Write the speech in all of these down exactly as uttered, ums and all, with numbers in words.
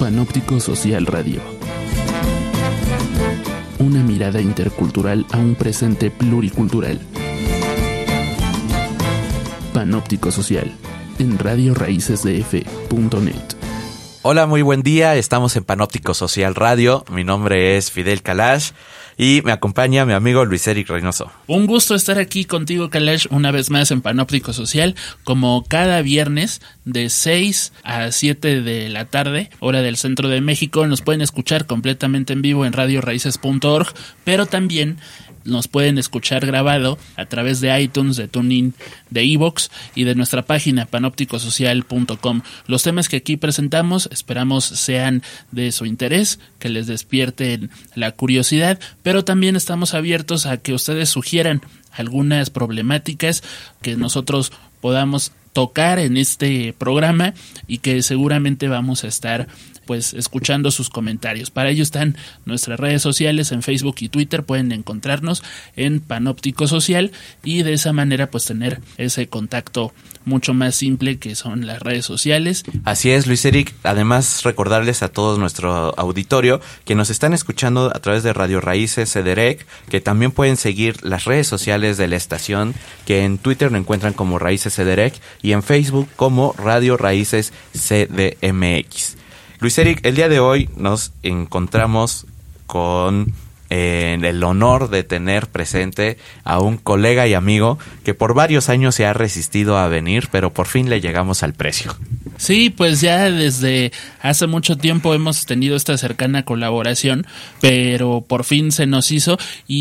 Panóptico Social Radio. Una mirada intercultural a un presente pluricultural. Panóptico Social, en radio raíces d f punto net. Hola, muy buen día. Estamos en Panóptico Social Radio. Mi nombre es Fidel Kalash y me acompaña mi amigo Luis Eric Reynoso. Un gusto estar aquí contigo, Kalash, una vez más en Panóptico Social, como cada viernes de seis a siete de la tarde, hora del centro de México. Nos pueden escuchar completamente en vivo en radio raíces punto org, pero también nos pueden escuchar grabado a través de iTunes, de TuneIn, de iVoox y de nuestra página panóptico social punto com. Los temas que aquí presentamos esperamos sean de su interés, que les despierten la curiosidad, pero también estamos abiertos a que ustedes sugieran algunas problemáticas que nosotros podamos tocar en este programa y que seguramente vamos a estar pues escuchando sus comentarios. Para ello están nuestras redes sociales en Facebook y Twitter, pueden encontrarnos en Panóptico Social y de esa manera pues tener ese contacto mucho más simple que son las redes sociales. Así es, Luis Eric. Además, recordarles a todos nuestro auditorio que nos están escuchando a través de Radio Raíces C D R E C, que también pueden seguir las redes sociales de la estación, que en Twitter lo encuentran como Raíces C D R E C y en Facebook como Radio Raíces C D M X. Luis Eric, el día de hoy nos encontramos con eh, el honor de tener presente a un colega y amigo que por varios años se ha resistido a venir, pero por fin le llegamos al precio. Sí, pues ya desde hace mucho tiempo hemos tenido esta cercana colaboración, pero por fin se nos hizo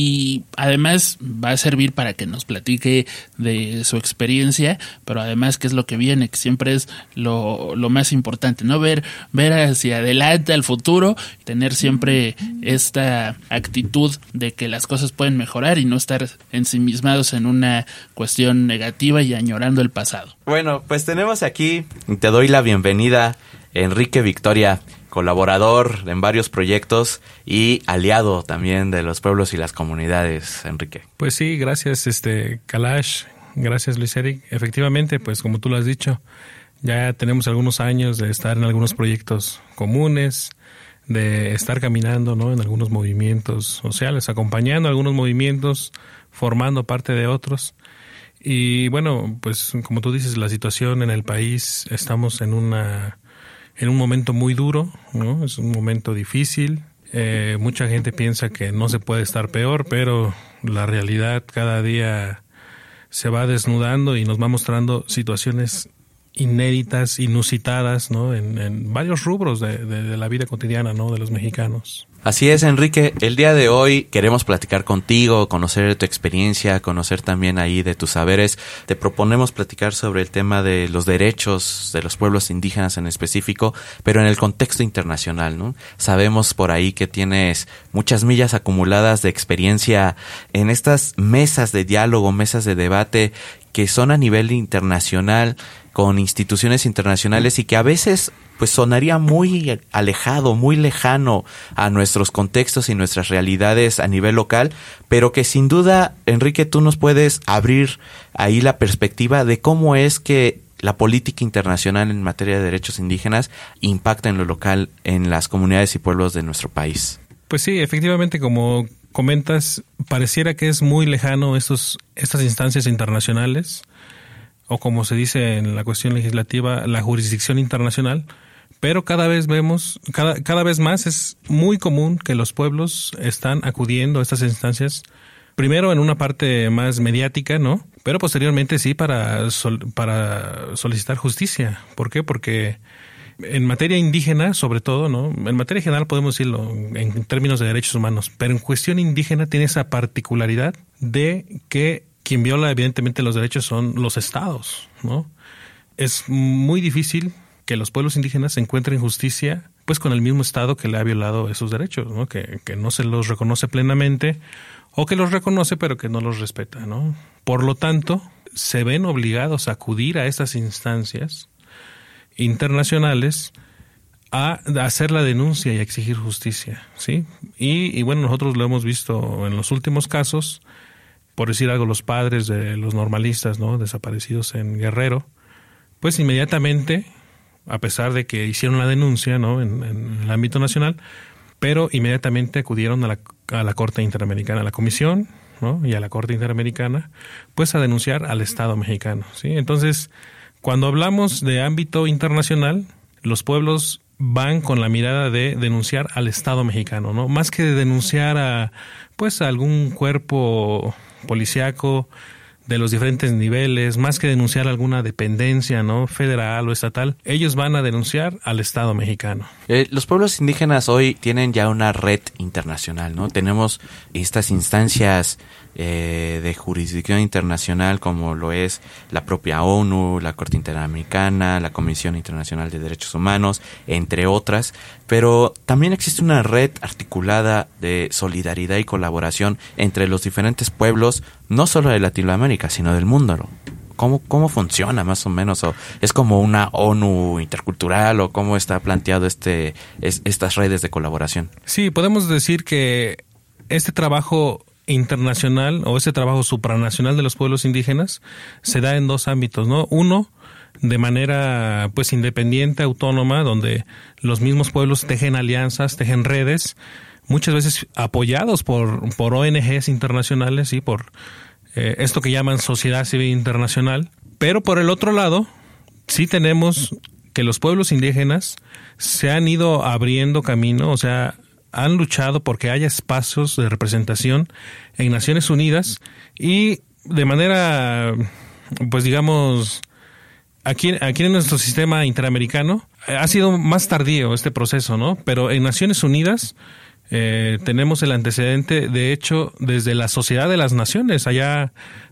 y además va a servir para que nos platique de su experiencia, pero además qué es lo que viene, que siempre es lo, lo más importante, ¿no? Ver, ver hacia adelante, al futuro, tener siempre esta actitud de que las cosas pueden mejorar y no estar ensimismados en una cuestión negativa y añorando el pasado. Bueno, pues tenemos aquí, te doy la bienvenida, Enrique Victoria, colaborador en varios proyectos y aliado también de los pueblos y las comunidades, Enrique. Pues sí, gracias este Kalash, gracias Luis Eric. Efectivamente, pues como tú lo has dicho, ya tenemos algunos años de estar en algunos proyectos comunes, de estar caminando, ¿no?, en algunos movimientos sociales, acompañando algunos movimientos, formando parte de otros. Y bueno, pues como tú dices, la situación en el país, estamos en una en un momento muy duro, ¿no? Es un momento difícil. Eh, mucha gente piensa que no se puede estar peor, pero la realidad cada día se va desnudando y nos va mostrando situaciones inéditas, inusitadas, ¿no?, en, en varios rubros de, de, de la vida cotidiana, ¿no?, de los mexicanos. Así es, Enrique. El día de hoy queremos platicar contigo, conocer de tu experiencia, conocer también ahí de tus saberes. Te proponemos platicar sobre el tema de los derechos de los pueblos indígenas en específico, pero en el contexto internacional, ¿no? Sabemos por ahí que tienes muchas millas acumuladas de experiencia en estas mesas de diálogo, mesas de debate que son a nivel internacional, con instituciones internacionales y que a veces pues sonaría muy alejado, muy lejano a nuestros contextos y nuestras realidades a nivel local, pero que sin duda, Enrique, tú nos puedes abrir ahí la perspectiva de cómo es que la política internacional en materia de derechos indígenas impacta en lo local, en las comunidades y pueblos de nuestro país. Pues sí, efectivamente, como comentas, pareciera que es muy lejano estos, estas instancias internacionales, o como se dice en la cuestión legislativa, la jurisdicción internacional, pero cada vez vemos, cada, cada vez más es muy común que los pueblos están acudiendo a estas instancias, primero en una parte más mediática, ¿no?, pero posteriormente sí para, sol, para solicitar justicia. ¿Por qué? Porque en materia indígena, sobre todo, ¿no?, en materia general podemos decirlo en términos de derechos humanos, pero en cuestión indígena tiene esa particularidad de que quien viola evidentemente los derechos son los estados, ¿no? Es muy difícil que los pueblos indígenas encuentren justicia pues con el mismo estado que le ha violado esos derechos, ¿no?, que, que no se los reconoce plenamente o que los reconoce pero que no los respeta, ¿no? Por lo tanto, se ven obligados a acudir a estas instancias internacionales a hacer la denuncia y a exigir justicia, ¿sí? Y, y bueno, nosotros lo hemos visto en los últimos casos. Por decir algo, los padres de los normalistas, ¿no?, desaparecidos en Guerrero, pues inmediatamente a pesar de que hicieron la denuncia, ¿no?, en, en el ámbito nacional, pero inmediatamente acudieron a la, a la Corte Interamericana, a la Comisión, ¿no?, y a la Corte Interamericana, pues a denunciar al Estado mexicano, ¿sí? Entonces, cuando hablamos de ámbito internacional, los pueblos van con la mirada de denunciar al Estado mexicano, ¿no? Más que de denunciar a, pues, a algún cuerpo policíaco de los diferentes niveles, más que denunciar alguna dependencia, ¿no?, federal o estatal, ellos van a denunciar al Estado mexicano. Eh, los pueblos indígenas hoy tienen ya una red internacional, ¿no? Tenemos estas instancias eh, de jurisdicción internacional como lo es la propia ONU, la Corte Interamericana, la Comisión Internacional de Derechos Humanos, entre otras, pero también existe una red articulada de solidaridad y colaboración entre los diferentes pueblos, no solo de Latinoamérica, sino del mundo, ¿no? ¿Cómo, ¿Cómo funciona más o menos? ¿O es como una ONU intercultural o cómo está planteado este es, estas redes de colaboración? Sí, podemos decir que este trabajo internacional o ese trabajo supranacional de los pueblos indígenas se da en dos ámbitos, ¿no? Uno, de manera pues independiente, autónoma, donde los mismos pueblos tejen alianzas, tejen redes, muchas veces apoyados por, por O N Ges internacionales y por eh, esto que llaman sociedad civil internacional. Pero por el otro lado, sí tenemos que los pueblos indígenas se han ido abriendo camino, o sea, han luchado porque haya espacios de representación en Naciones Unidas y de manera, pues digamos, aquí, aquí en nuestro sistema interamericano ha sido más tardío este proceso, ¿no? Pero en Naciones Unidas eh, tenemos el antecedente, de hecho, desde la Sociedad de las Naciones, allá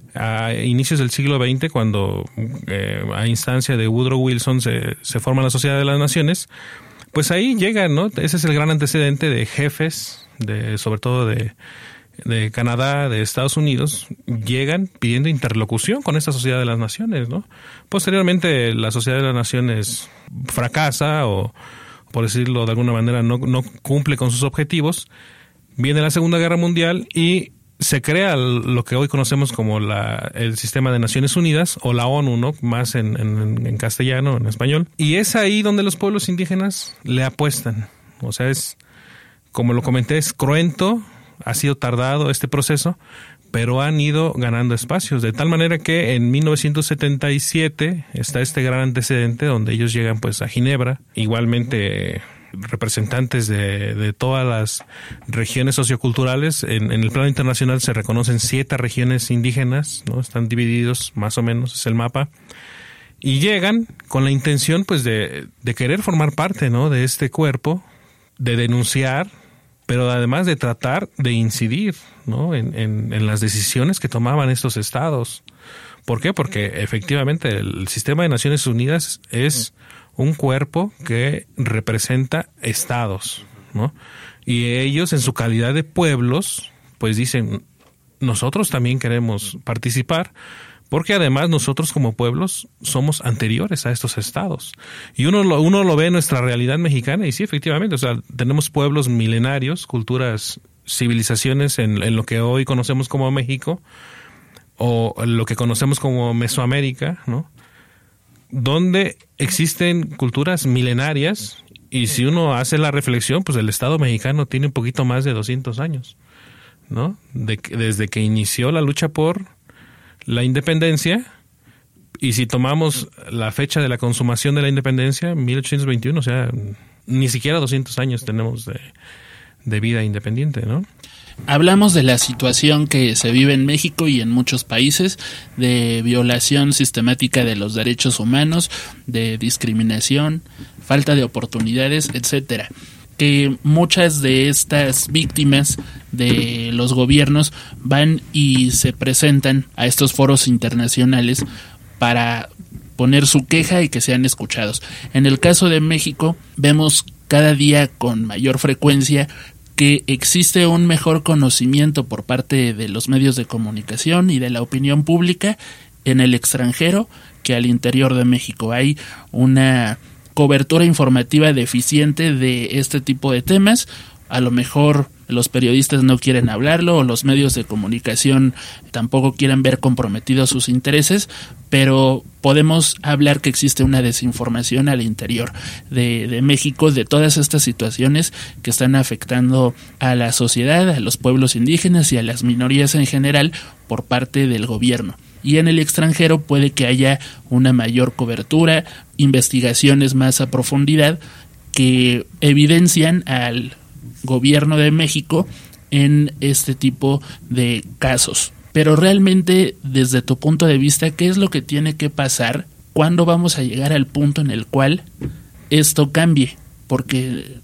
a inicios del siglo veinte, cuando eh, a instancia de Woodrow Wilson se, se forma la Sociedad de las Naciones. Pues ahí llegan, ¿no? Ese es el gran antecedente de jefes, de sobre todo de, de Canadá, de Estados Unidos, llegan pidiendo interlocución con esta Sociedad de las Naciones, ¿no? Posteriormente la Sociedad de las Naciones fracasa o, por decirlo de alguna manera, no, no cumple con sus objetivos. Viene la Segunda Guerra Mundial y se crea lo que hoy conocemos como la, el sistema de Naciones Unidas o la ONU, ¿no?, más en, en, en castellano, en español. Y es ahí donde los pueblos indígenas le apuestan. O sea, es, como lo comenté, es cruento, ha sido tardado este proceso, pero han ido ganando espacios. De tal manera que en mil novecientos setenta y siete está este gran antecedente donde ellos llegan pues a Ginebra, igualmente representantes de, de todas las regiones socioculturales. En, en el plano internacional se reconocen siete regiones indígenas, ¿no? Están divididos más o menos, es el mapa. Y llegan con la intención pues de, de querer formar parte, ¿no?, de este cuerpo, de denunciar, pero además de tratar de incidir, ¿no?, en, en, en las decisiones que tomaban estos estados. ¿Por qué? Porque efectivamente el sistema de Naciones Unidas es un cuerpo que representa estados, ¿no? Y ellos, en su calidad de pueblos, pues dicen, nosotros también queremos participar, porque además nosotros como pueblos somos anteriores a estos estados. Y uno lo, uno lo ve en nuestra realidad mexicana, y sí, efectivamente, o sea, tenemos pueblos milenarios, culturas, civilizaciones en, en lo que hoy conocemos como México, o lo que conocemos como Mesoamérica, ¿no?, donde existen culturas milenarias, y si uno hace la reflexión, pues el Estado mexicano tiene un poquito más de doscientos años, ¿no? De, desde que inició la lucha por la independencia, y si tomamos la fecha de la consumación de la independencia, mil ochocientos veintiuno, o sea, ni siquiera doscientos años tenemos de, de vida independiente, ¿no? Hablamos de la situación que se vive en México y en muchos países, de violación sistemática de los derechos humanos, de discriminación, falta de oportunidades, etcétera. Que muchas de estas víctimas de los gobiernos van y se presentan a estos foros internacionales para poner su queja y que sean escuchados. En el caso de México, vemos cada día con mayor frecuencia que existe un mejor conocimiento por parte de los medios de comunicación y de la opinión pública en el extranjero que al interior de México. Hay una cobertura informativa deficiente de este tipo de temas, a lo mejor los periodistas no quieren hablarlo o los medios de comunicación tampoco quieren ver comprometidos sus intereses, pero podemos hablar que existe una desinformación al interior de, de México de todas estas situaciones que están afectando a la sociedad, a los pueblos indígenas y a las minorías en general por parte del gobierno. Y en el extranjero puede que haya una mayor cobertura, investigaciones más a profundidad que evidencian al gobierno de México en este tipo de casos. Pero realmente, desde tu punto de vista, ¿qué es lo que tiene que pasar? ¿Cuándo vamos a llegar al punto en el cual esto cambie? Porque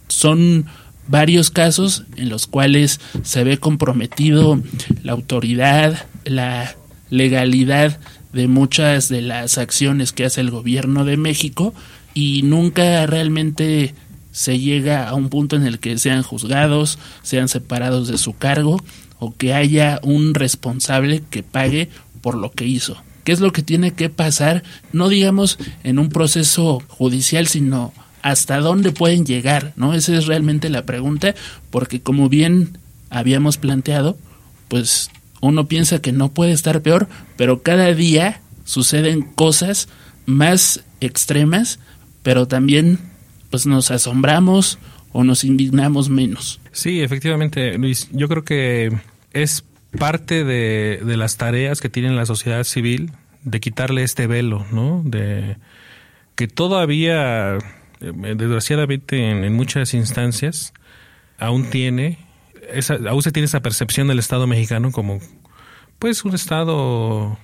son varios casos en los cuales se ve comprometido la autoridad, la legalidad de muchas de las acciones que hace el gobierno de México y nunca realmente se llega a un punto en el que sean juzgados, sean separados de su cargo o que haya un responsable que pague por lo que hizo. ¿Qué es lo que tiene que pasar? No digamos en un proceso judicial, sino hasta dónde pueden llegar, ¿no? Esa es realmente la pregunta, porque como bien habíamos planteado, pues uno piensa que no puede estar peor, pero cada día suceden cosas más extremas, pero también pues nos asombramos o nos indignamos menos. Sí, efectivamente, Luis, yo creo que es parte de, de las tareas que tiene la sociedad civil de quitarle este velo, ¿no? De que todavía, desgraciadamente, en, en muchas instancias aún tiene esa, aún se tiene esa percepción del Estado mexicano como pues un Estado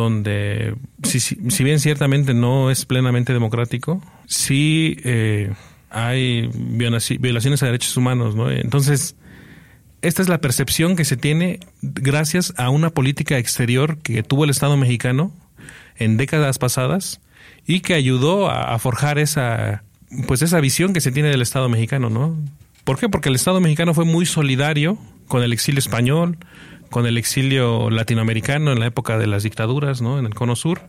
donde si, si, si bien ciertamente no es plenamente democrático, sí eh, hay violaciones a derechos humanos, ¿no? Entonces, esta es la percepción que se tiene gracias a una política exterior que tuvo el Estado mexicano en décadas pasadas y que ayudó a, a forjar esa pues esa visión que se tiene del Estado mexicano, ¿no? ¿Por qué? Porque el Estado mexicano fue muy solidario con el exilio español, con el exilio latinoamericano en la época de las dictaduras, ¿no? En el Cono Sur.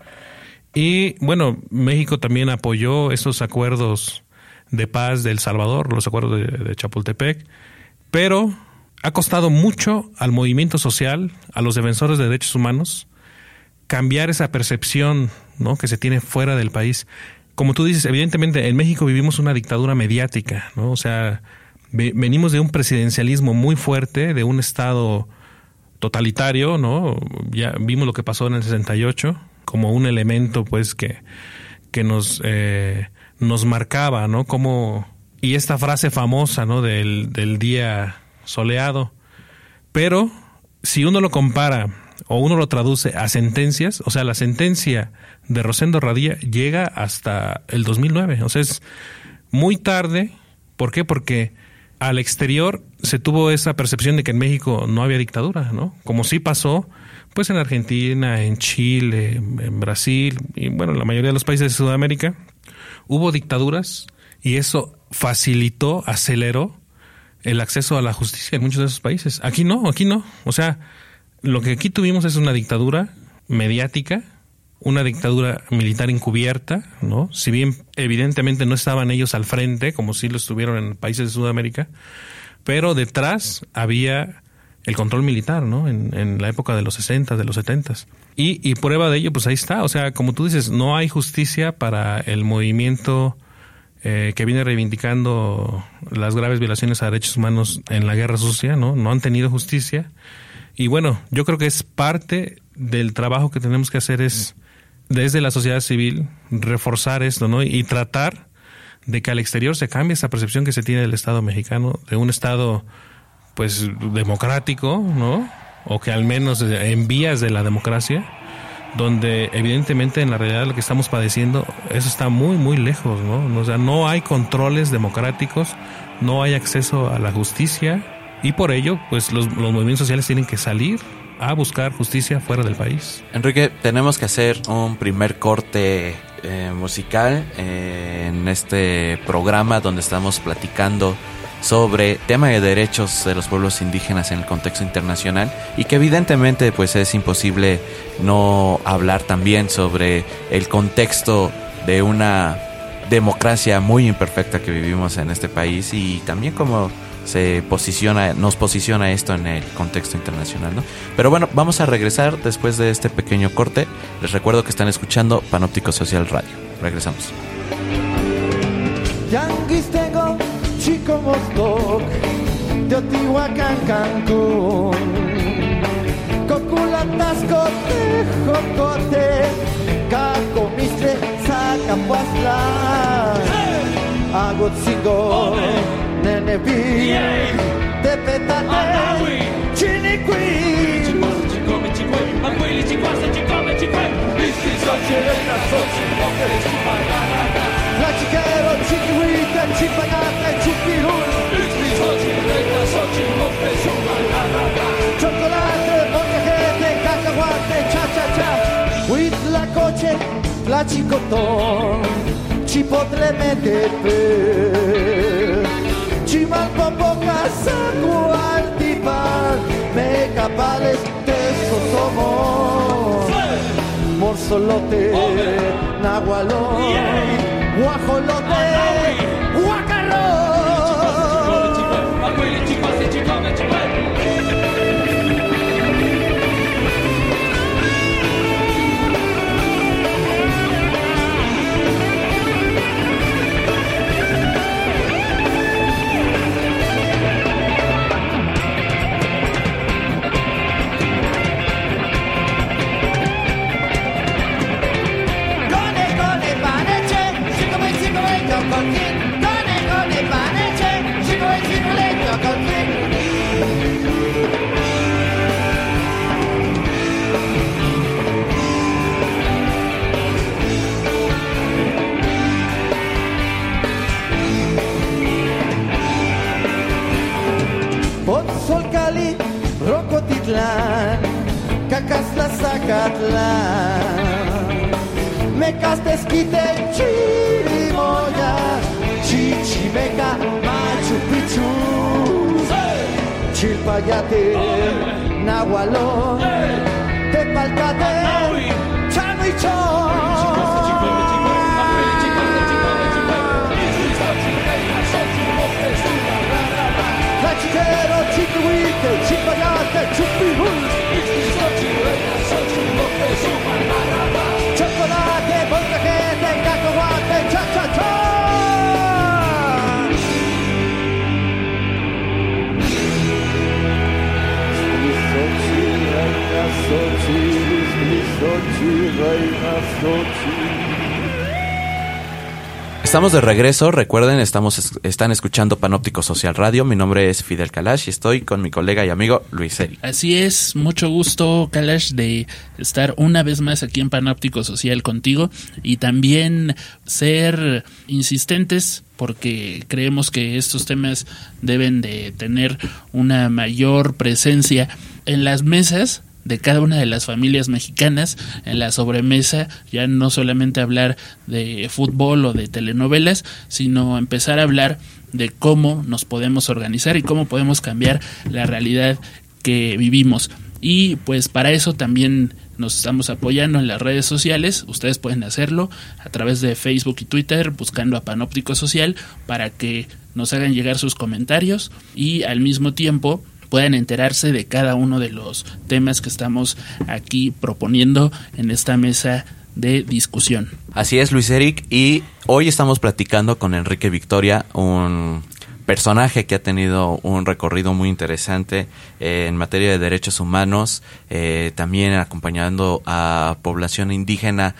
Y bueno, México también apoyó esos acuerdos de paz de El Salvador, los acuerdos de, de Chapultepec, pero ha costado mucho al movimiento social, a los defensores de derechos humanos, cambiar esa percepción, ¿no? Que se tiene fuera del país. Como tú dices, evidentemente en México vivimos una dictadura mediática, ¿no? O sea, venimos de un presidencialismo muy fuerte, de un Estado totalitario, ¿no? Ya vimos lo que pasó en el sesenta y ocho como un elemento, pues, que, que nos, eh, nos marcaba, ¿no? Como, y esta frase famosa, ¿no? Del, del día soleado. Pero, si uno lo compara o uno lo traduce a sentencias, o sea, la sentencia de Rosendo Radilla llega hasta el dos mil nueve. O sea, es muy tarde. ¿Por qué? Porque al exterior se tuvo esa percepción de que en México no había dictadura, ¿no? Como sí pasó, pues en Argentina, en Chile, en Brasil y bueno, en la mayoría de los países de Sudamérica hubo dictaduras y eso facilitó, aceleró el acceso a la justicia en muchos de esos países. Aquí no, aquí no. O sea, lo que aquí tuvimos es una dictadura mediática, una dictadura militar encubierta, ¿no? Si bien evidentemente no estaban ellos al frente, como sí lo estuvieron en países de Sudamérica, pero detrás había el control militar, ¿no? En, en la época de los sesenta, de los setenta. Y, y prueba de ello, pues ahí está. O sea, como tú dices, no hay justicia para el movimiento eh, que viene reivindicando las graves violaciones a derechos humanos en la guerra sucia, ¿no? No han tenido justicia. Y bueno, yo creo que es parte del trabajo que tenemos que hacer es desde la sociedad civil reforzar esto, ¿no? Y tratar de que al exterior se cambie esa percepción que se tiene del Estado mexicano, de un Estado pues democrático, ¿no? O que al menos en vías de la democracia, donde evidentemente en la realidad lo que estamos padeciendo, eso está muy, muy lejos, ¿no? O sea, no hay controles democráticos, no hay acceso a la justicia y por ello, pues los, los movimientos sociales tienen que salir a buscar justicia fuera del país. Enrique, tenemos que hacer un primer corte eh, musical eh, en este programa donde estamos platicando sobre tema de derechos de los pueblos indígenas en el contexto internacional y que evidentemente pues es imposible no hablar también sobre el contexto de una democracia muy imperfecta que vivimos en este país y también cómo se posiciona, nos posiciona esto en el contexto internacional, ¿no? Pero bueno, vamos a regresar después de este pequeño corte. Les recuerdo que están escuchando Panóptico Social Radio. Regresamos. Yanguistengo, Chico Moscow, Teotihuacán, Cancún, Coculatasco, Tejocote, Cacomistre, Zacapuazla, Agotzingo, Neneví, Tepetate, Chinicuí, Tlachiquero, Chiquihuite, Chipagate, Chupirul, Chocolate, Molcajete, Cacahuate, Cha-cha-cha, Huitlacoche, Tlachicotón, Chipotle, Metepe, Chimalpopoca, Zacualtipan, Mecapales, Tesosomos, Morsolote, Nahualón, Guajolote, Guacarrón. Potzolcali, Rocotitlán, Cacasla, Zacatlán, Mecas, Tesquite, Chirimoya, Chichimeca, Machu Picchu, Chilpayate, Nahualón, Tepalcate, Chanuichón. Tlachiquero, Chiquihuite, Chipagate, Chupirul, Chocolate, Molcajete, Cacahuate, Cha-cha-cha. Estamos de regreso, recuerden, estamos están escuchando Panóptico Social Radio. Mi nombre es Fidel Kalash y estoy con mi colega y amigo Luis Eric. Así es, mucho gusto, Kalash, de estar una vez más aquí en Panóptico Social contigo y también ser insistentes porque creemos que estos temas deben de tener una mayor presencia en las mesas de cada una de las familias mexicanas, en la sobremesa, ya no solamente hablar de fútbol o de telenovelas, sino empezar a hablar de cómo nos podemos organizar y cómo podemos cambiar la realidad que vivimos. Y pues para eso también nos estamos apoyando en las redes sociales. Ustedes pueden hacerlo a través de Facebook y Twitter buscando a Panóptico Social para que nos hagan llegar sus comentarios y al mismo tiempo puedan enterarse de cada uno de los temas que estamos aquí proponiendo en esta mesa de discusión. Así es, Luis Eric, y hoy estamos platicando con Enrique Victoria, un personaje que ha tenido un recorrido muy interesante eh, en materia de derechos humanos, eh, también acompañando a población indígena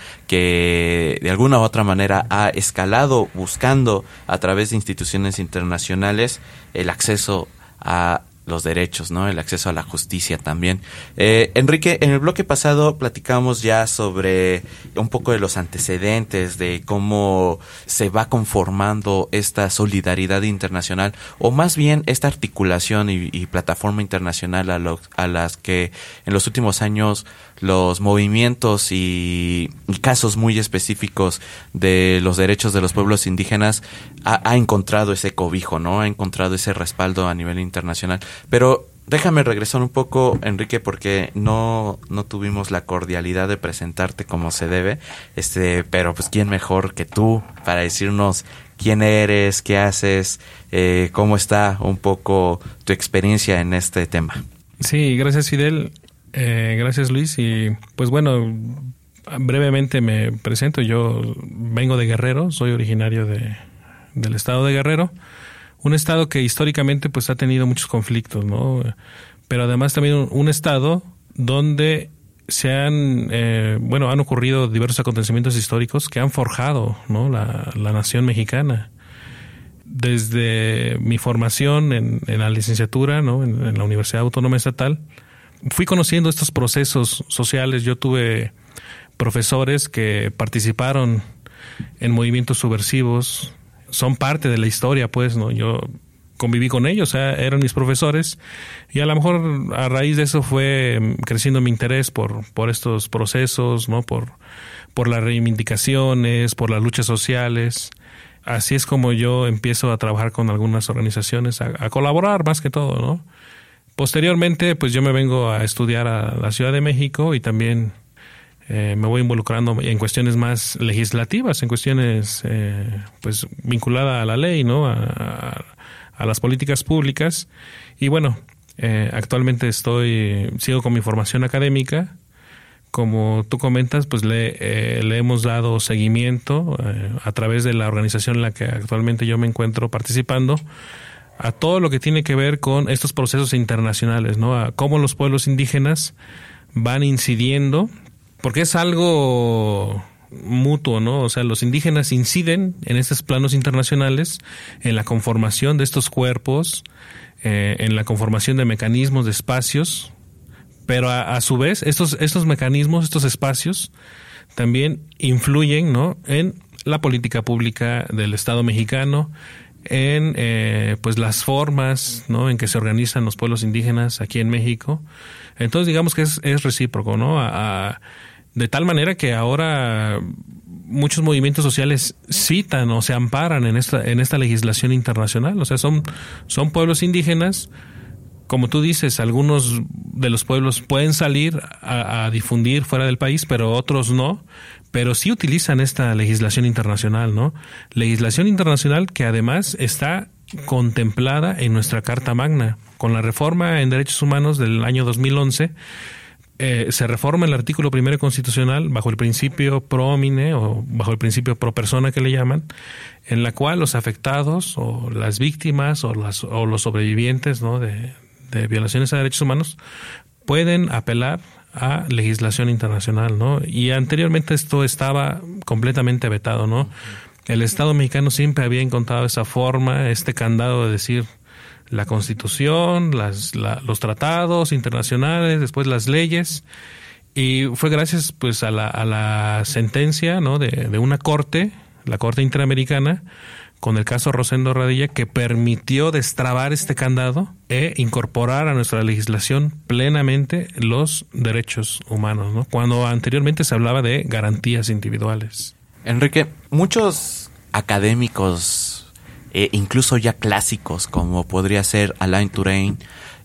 que de alguna u otra manera ha escalado buscando a través de instituciones internacionales el acceso a los derechos, ¿no? El acceso a la justicia también. Eh, Enrique, en el bloque pasado platicamos ya sobre un poco de los antecedentes, de cómo se va conformando esta solidaridad internacional, o más bien esta articulación y, y plataforma internacional a, lo, a las que en los últimos años los movimientos y, y casos muy específicos de los derechos de los pueblos indígenas ha, ha encontrado ese cobijo, ¿no? Ha encontrado ese respaldo a nivel internacional. Pero déjame regresar un poco, Enrique, porque no, no tuvimos la cordialidad de presentarte como se debe, este, pero pues quién mejor que tú para decirnos quién eres, qué haces, eh, cómo está un poco tu experiencia en este tema. Sí, gracias Fidel, eh, gracias Luis, y pues bueno, brevemente me presento. Yo vengo de Guerrero, soy originario de, del estado de Guerrero, un estado que históricamente pues ha tenido muchos conflictos, ¿no? Pero además también un, un estado donde se han, eh, bueno, han ocurrido diversos acontecimientos históricos que han forjado, ¿no?, la, la nación mexicana. Desde mi formación en, en la licenciatura, ¿no?, en, en la Universidad Autónoma Estatal, fui conociendo estos procesos sociales. Yo tuve profesores que participaron en movimientos subversivos, son parte de la historia, pues, ¿no? Yo conviví con ellos, o sea, eran mis profesores, y a lo mejor a raíz de eso fue creciendo mi interés por, por estos procesos, ¿no? Por, por las reivindicaciones, por las luchas sociales. Así es como yo empiezo a trabajar con algunas organizaciones, a, a colaborar más que todo, ¿no? Posteriormente, pues yo me vengo a estudiar a la Ciudad de México y también Eh, me voy involucrando en cuestiones más legislativas, en cuestiones eh, pues vinculadas a la ley, ¿no? A, a, a las políticas públicas. Y bueno, eh, actualmente estoy, sigo con mi formación académica. Como tú comentas, pues le, eh, le hemos dado seguimiento eh, a través de la organización en la que actualmente yo me encuentro participando a todo lo que tiene que ver con estos procesos internacionales, ¿no? A cómo los pueblos indígenas van incidiendo, porque es algo mutuo, ¿no? O sea, los indígenas inciden en estos planos internacionales, en la conformación de estos cuerpos, eh, en la conformación de mecanismos, de espacios, pero a, a su vez, estos, estos mecanismos, estos espacios, también influyen, ¿no?, en la política pública del Estado mexicano, en eh, pues las formas, ¿no?, en que se organizan los pueblos indígenas aquí en México. Entonces, digamos que es, es recíproco, ¿no? A, a, de tal manera que ahora muchos movimientos sociales citan o se amparan en esta en esta legislación internacional. O sea, son, son pueblos indígenas, como tú dices, algunos de los pueblos pueden salir a, a difundir fuera del país, pero otros no, pero sí utilizan esta legislación internacional, ¿no? Legislación internacional que además está contemplada en nuestra Carta Magna. Con la reforma en derechos humanos del año dos mil once, Eh, se reforma el artículo primero constitucional bajo el principio pro homine o bajo el principio pro persona que le llaman, en la cual los afectados o las víctimas o, las, o los sobrevivientes, ¿no?, de, de violaciones a derechos humanos pueden apelar a legislación internacional, ¿no? Y anteriormente esto estaba completamente vetado, ¿no? El Estado mexicano siempre había encontrado esa forma, este candado de decir la Constitución, las, la, los tratados internacionales, después las leyes, y fue gracias pues a la, a la sentencia, ¿no?, de, de una corte, la Corte Interamericana, con el caso Rosendo Radilla, que permitió destrabar este candado e incorporar a nuestra legislación plenamente los derechos humanos, ¿no?, cuando anteriormente se hablaba de garantías individuales. Enrique, muchos académicos, Eh, incluso ya clásicos, como podría ser Alain Touraine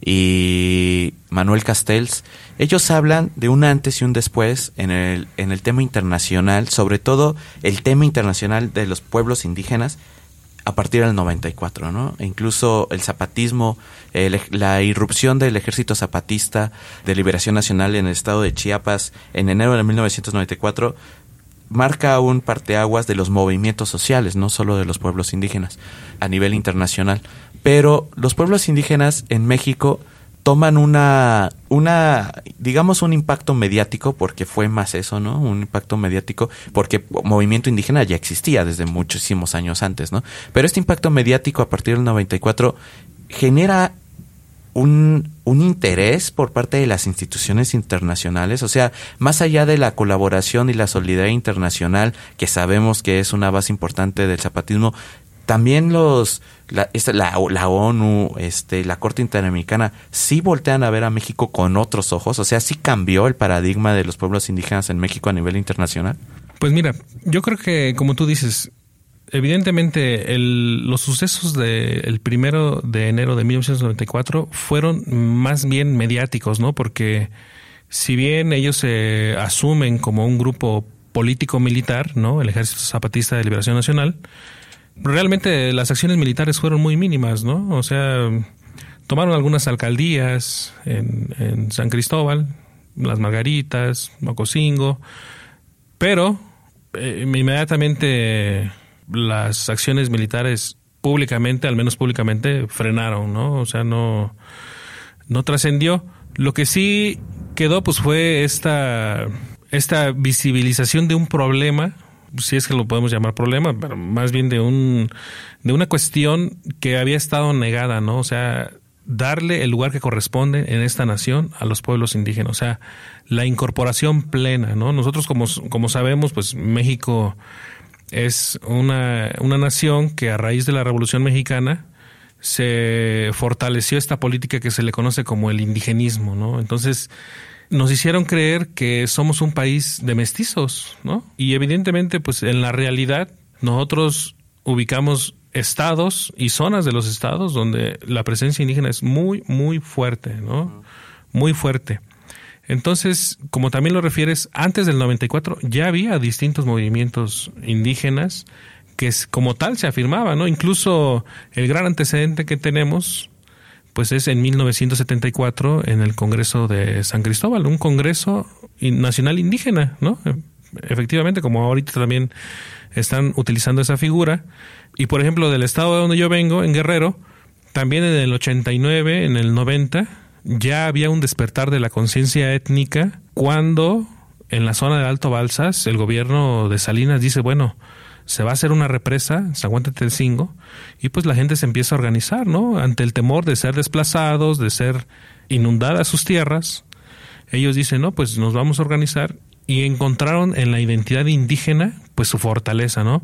y Manuel Castells, ellos hablan de un antes y un después en el, en el tema internacional, sobre todo el tema internacional de los pueblos indígenas a partir del noventa y cuatro, ¿no? E incluso el zapatismo, el, la irrupción del Ejército Zapatista de Liberación Nacional en el estado de Chiapas en enero de mil novecientos noventa y cuatro marca un parteaguas de los movimientos sociales, no solo de los pueblos indígenas, a nivel internacional. Pero los pueblos indígenas en México toman una, una, digamos, un impacto mediático, porque fue más eso, ¿no? Un impacto mediático, porque movimiento indígena ya existía desde muchísimos años antes, ¿no? Pero este impacto mediático a partir del noventa y cuatro genera Un, un interés por parte de las instituciones internacionales, o sea, más allá de la colaboración y la solidaridad internacional, que sabemos que es una base importante del zapatismo, también los la, esta, la, la ONU, este, la Corte Interamericana, sí voltean a ver a México con otros ojos, o sea, sí cambió el paradigma de los pueblos indígenas en México a nivel internacional. Pues mira, yo creo que, como tú dices, evidentemente el, los sucesos del primero de enero de mil novecientos noventa y cuatro fueron más bien mediáticos, ¿no? Porque si bien ellos se asumen como un grupo político-militar, ¿no? El Ejército Zapatista de Liberación Nacional, realmente las acciones militares fueron muy mínimas, ¿no? O sea, tomaron algunas alcaldías en, en San Cristóbal, Las Margaritas, Mococingo, pero eh, inmediatamente las acciones militares públicamente, al menos públicamente, frenaron, ¿no? O sea, no, no trascendió. Lo que sí quedó, pues, fue esta, esta visibilización de un problema, si es que lo podemos llamar problema, pero más bien de un, de una cuestión que había estado negada, ¿no? O sea, darle el lugar que corresponde en esta nación a los pueblos indígenas, o sea, la incorporación plena, ¿no? Nosotros, como, como sabemos, pues México es una, una nación que a raíz de la Revolución Mexicana se fortaleció esta política que se le conoce como el indigenismo, ¿no? Entonces, nos hicieron creer que somos un país de mestizos, ¿no? Y evidentemente, pues en la realidad, nosotros ubicamos estados y zonas de los estados donde la presencia indígena es muy, muy fuerte, ¿no? Muy fuerte. Entonces, como también lo refieres, antes del noventa y cuatro ya había distintos movimientos indígenas que como tal se afirmaba, ¿no? Incluso el gran antecedente que tenemos, pues es en mil novecientos setenta y cuatro en el Congreso de San Cristóbal, un Congreso nacional indígena, ¿no? Efectivamente, como ahorita también están utilizando esa figura. Y por ejemplo, del estado de donde yo vengo, en Guerrero, también en el ochenta y nueve, en el noventa, ya había un despertar de la conciencia étnica cuando en la zona del Alto Balsas el gobierno de Salinas dice, bueno, se va a hacer una represa, Zaguantetelcingo, y pues la gente se empieza a organizar, ¿no? Ante el temor de ser desplazados, de ser inundadas sus tierras, ellos dicen, no, pues nos vamos a organizar, y encontraron en la identidad indígena pues su fortaleza, ¿no?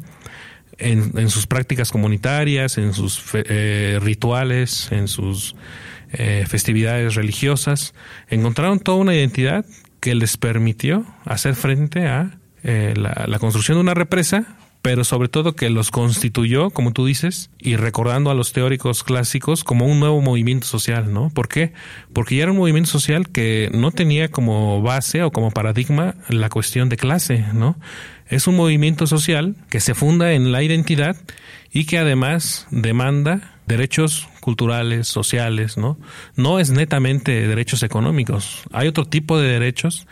En, en sus prácticas comunitarias, en sus fe, eh, rituales, en sus eh, festividades religiosas, encontraron toda una identidad que les permitió hacer frente a eh, la, la construcción de una represa, pero sobre todo que los constituyó, como tú dices, y recordando a los teóricos clásicos, como un nuevo movimiento social, ¿no? ¿Por qué? Porque ya era un movimiento social que no tenía como base o como paradigma la cuestión de clase, ¿no? Es un movimiento social que se funda en la identidad y que además demanda derechos culturales, sociales, ¿no? No es netamente derechos económicos. Hay otro tipo de derechos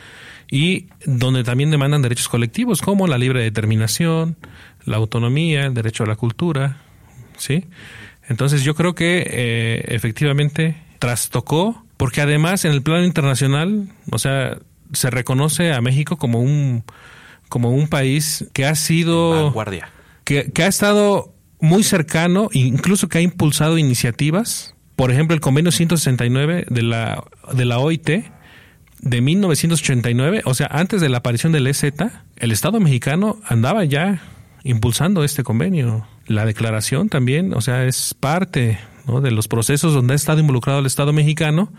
y donde también demandan derechos colectivos como la libre determinación, la autonomía, el derecho a la cultura, ¿sí? Entonces yo creo que eh, efectivamente trastocó, porque además en el plano internacional, o sea, se reconoce a México como un como un país que ha sido vanguardia, que, que ha estado muy cercano, incluso que ha impulsado iniciativas, por ejemplo el convenio ciento sesenta y nueve de la de la O I T de mil novecientos ochenta y nueve, o sea, antes de la aparición del E Z, el Estado mexicano andaba ya impulsando este convenio. La declaración también, o sea, es parte, ¿no?, de los procesos donde ha estado involucrado el Estado mexicano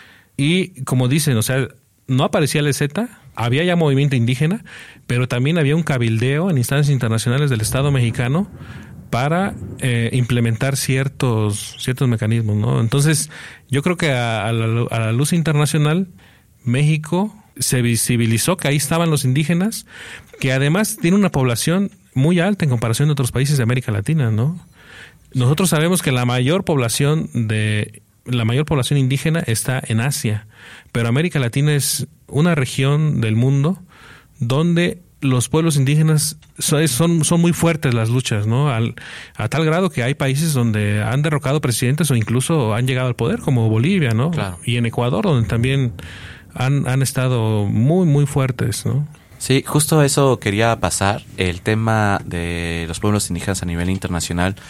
y, como dicen, o sea, no aparecía el E Z, había ya movimiento indígena, pero también había un cabildeo en instancias internacionales del Estado mexicano para eh, implementar ciertos ciertos mecanismos, ¿no? Entonces, yo creo que a, a, la, a la luz internacional México se visibilizó que ahí estaban los indígenas, que además tiene una población muy alta en comparación de otros países de América Latina, ¿no? Nosotros sabemos que la mayor población de la mayor población indígena está en Asia, pero América Latina es una región del mundo donde los pueblos indígenas son, son, son muy fuertes las luchas, ¿no? Al, a tal grado que hay países donde han derrocado presidentes o incluso han llegado al poder, como Bolivia, ¿no? Claro. Y en Ecuador, donde también han, han estado muy, muy fuertes, ¿no? Sí, justo eso quería pasar. El tema de los pueblos indígenas a nivel internacional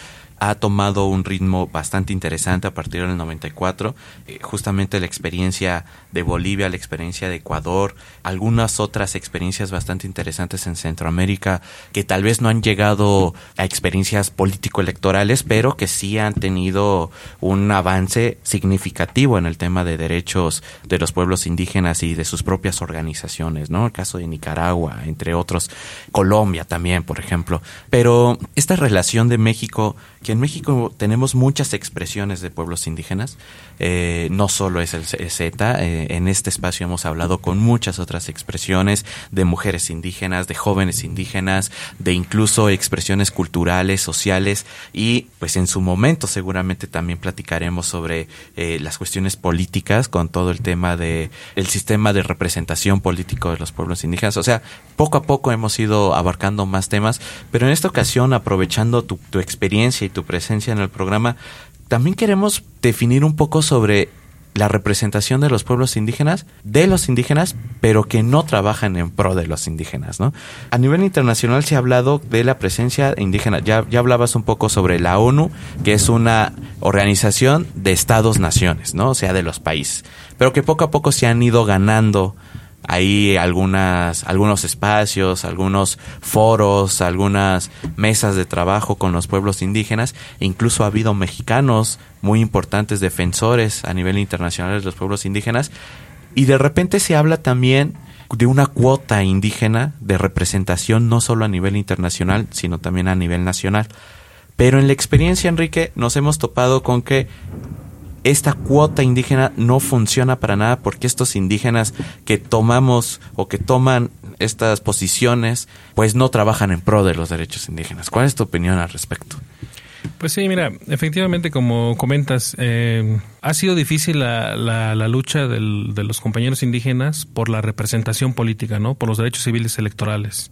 ha tomado un ritmo bastante interesante a partir del noventa y cuatro. Eh, justamente la experiencia de Bolivia, la experiencia de Ecuador, algunas otras experiencias bastante interesantes en Centroamérica que tal vez no han llegado a experiencias político-electorales, pero que sí han tenido un avance significativo en el tema de derechos de los pueblos indígenas y de sus propias organizaciones, ¿no? El caso de Nicaragua, entre otros, Colombia también, por ejemplo. Pero esta relación de México, que en México tenemos muchas expresiones de pueblos indígenas, eh, no solo es el Z, eh, en este espacio hemos hablado con muchas otras expresiones de mujeres indígenas, de jóvenes indígenas, de incluso expresiones culturales, sociales, y pues en su momento seguramente también platicaremos sobre eh, las cuestiones políticas con todo el tema de el sistema de representación político de los pueblos indígenas. O sea, poco a poco hemos ido abarcando más temas, pero en esta ocasión, aprovechando tu, tu experiencia y tu presencia en el programa, también queremos definir un poco sobre la representación de los pueblos indígenas, de los indígenas, pero que no trabajan en pro de los indígenas, ¿no? A nivel internacional se ha hablado de la presencia indígena. Ya, ya hablabas un poco sobre la ONU, que es una organización de estados-naciones, ¿no? O sea, de los países, pero que poco a poco se han ido ganando ahí algunas, algunos espacios, algunos foros, algunas mesas de trabajo con los pueblos indígenas. E incluso ha habido mexicanos muy importantes defensores a nivel internacional de los pueblos indígenas. Y de repente se habla también de una cuota indígena de representación, no solo a nivel internacional, sino también a nivel nacional. Pero en la experiencia, Enrique, nos hemos topado con que esta cuota indígena no funciona para nada, porque estos indígenas que tomamos o que toman estas posiciones, pues no trabajan en pro de los derechos indígenas. ¿Cuál es tu opinión al respecto? Pues sí, mira, efectivamente, como comentas, eh, ha sido difícil la, la, la lucha del, de los compañeros indígenas por la representación política, ¿no? Por los derechos civiles electorales.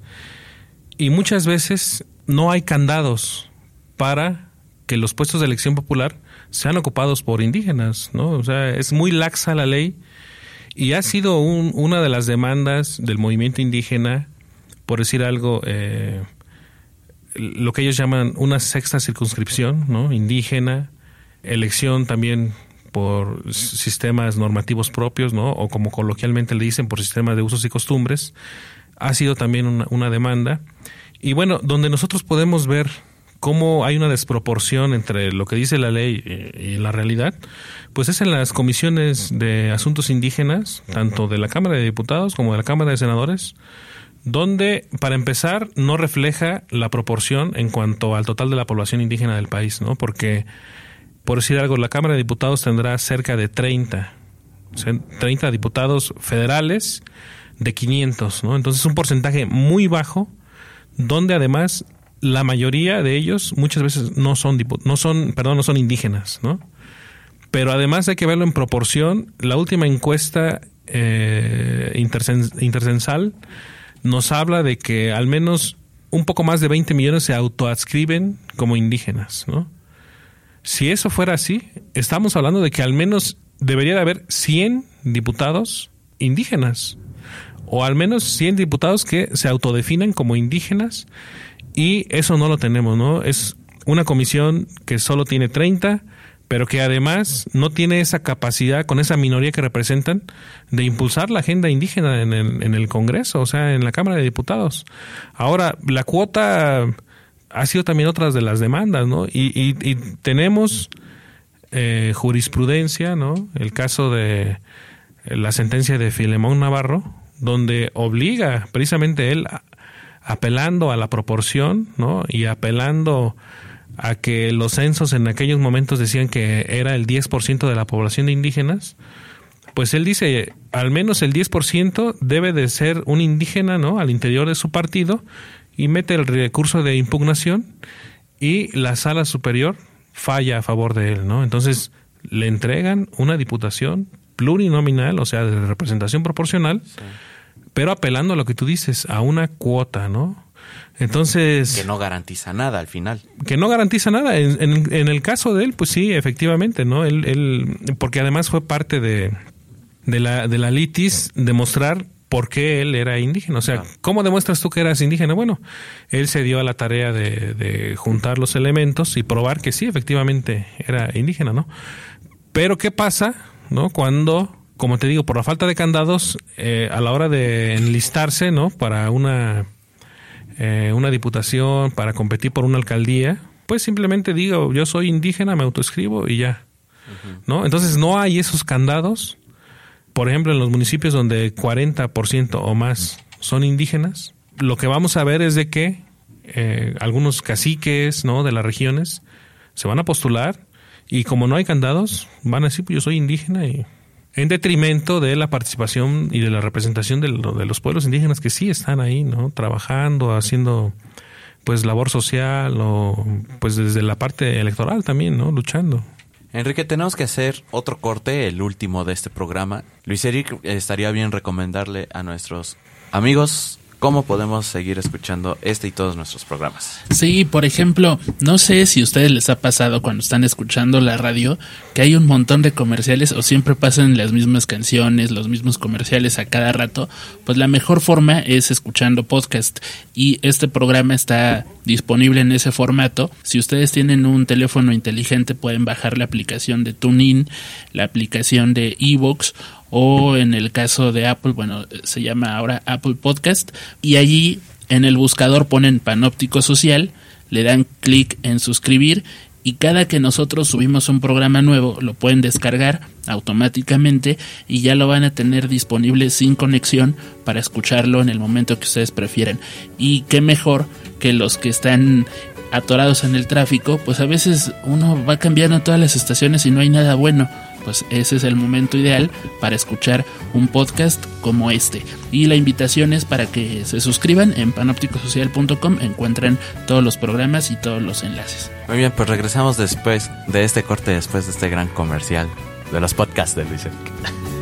Y muchas veces no hay candados para que los puestos de elección popular sean ocupados por indígenas, ¿no? O sea, es muy laxa la ley y ha sido un, una de las demandas del movimiento indígena, por decir algo, eh, lo que ellos llaman una sexta circunscripción, ¿no? Indígena, elección también por sistemas normativos propios, ¿no? O como coloquialmente le dicen, por sistema de usos y costumbres, ha sido también una, una demanda. Y bueno, donde nosotros podemos ver cómo hay una desproporción entre lo que dice la ley y la realidad, pues es en las comisiones de asuntos indígenas, tanto de la Cámara de Diputados como de la Cámara de Senadores, donde, para empezar, no refleja la proporción en cuanto al total de la población indígena del país, ¿no? Porque, por decir algo, la Cámara de Diputados tendrá cerca de treinta, treinta diputados federales de quinientos, ¿no? Entonces, es un porcentaje muy bajo, donde además la mayoría de ellos muchas veces no son no son, perdón, no son indígenas, ¿no? Pero además hay que verlo en proporción. La última encuesta eh, intercensal nos habla de que al menos un poco más de veinte millones se autoadscriben como indígenas, ¿no? Si eso fuera así, estamos hablando de que al menos debería de haber cien diputados indígenas, o al menos cien diputados que se autodefinen como indígenas. Y eso no lo tenemos, ¿no? Es una comisión que solo tiene treinta, pero que además no tiene esa capacidad, con esa minoría que representan, de impulsar la agenda indígena en el, en el Congreso, o sea, en la Cámara de Diputados. Ahora, la cuota ha sido también otra de las demandas, ¿no? Y, y, y tenemos eh, jurisprudencia, ¿no? El caso de la sentencia de Filemón Navarro, donde obliga precisamente él a, apelando a la proporción, ¿no? Y apelando a que los censos en aquellos momentos decían que era el diez por ciento de la población de indígenas, pues él dice, al menos el diez por ciento debe de ser un indígena, ¿no? Al interior de su partido, y mete el recurso de impugnación y la sala superior falla a favor de él, ¿no? Entonces le entregan una diputación plurinominal, o sea, de representación proporcional, sí, pero apelando a lo que tú dices, a una cuota, ¿no? Entonces... Que no garantiza nada al final. Que no garantiza nada. En, en, en el caso de él, pues sí, efectivamente, ¿no? Él, él porque además fue parte de, de, la, de la litis demostrar por qué él era indígena. O sea, ¿cómo demuestras tú que eras indígena? Bueno, él se dio a la tarea de, de juntar los elementos y probar que sí, efectivamente era indígena, ¿no? Pero ¿qué pasa, no? Cuando, como te digo, por la falta de candados, eh, a la hora de enlistarse, ¿no? Para una, eh, una diputación, para competir por una alcaldía, pues simplemente digo, yo soy indígena, me autoescribo y ya, ¿no? Entonces no hay esos candados. Por ejemplo, en los municipios donde cuarenta por ciento o más son indígenas, lo que vamos a ver es de que eh, algunos caciques, ¿no? de las regiones se van a postular y como no hay candados, van a decir, pues yo soy indígena, y en detrimento de la participación y de la representación de, lo, de los pueblos indígenas que sí están ahí, ¿no? trabajando, haciendo pues labor social o pues desde la parte electoral también, ¿no? luchando. Enrique, tenemos que hacer otro corte, el último de este programa. Luis Eric, estaría bien recomendarle a nuestros amigos cómo podemos seguir escuchando este y todos nuestros programas. Sí, por ejemplo, no sé si a ustedes les ha pasado cuando están escuchando la radio que hay un montón de comerciales o siempre pasan las mismas canciones, los mismos comerciales a cada rato. Pues la mejor forma es escuchando podcast y este programa está disponible en ese formato. Si ustedes tienen un teléfono inteligente pueden bajar la aplicación de TuneIn, la aplicación de iVoox, o en el caso de Apple, bueno, se llama ahora Apple Podcast, y allí en el buscador ponen Panóptico Social, le dan clic en suscribir y cada que nosotros subimos un programa nuevo lo pueden descargar automáticamente y ya lo van a tener disponible sin conexión para escucharlo en el momento que ustedes prefieran. Y qué mejor que los que están atorados en el tráfico, pues a veces uno va cambiando todas las estaciones y no hay nada bueno. Pues ese es el momento ideal para escuchar un podcast como este. Y la invitación es para que se suscriban en panóptico social punto com, encuentran todos los programas y todos los enlaces. Muy bien, pues regresamos después de este corte, después de este gran comercial de los podcasts de Luis Eric.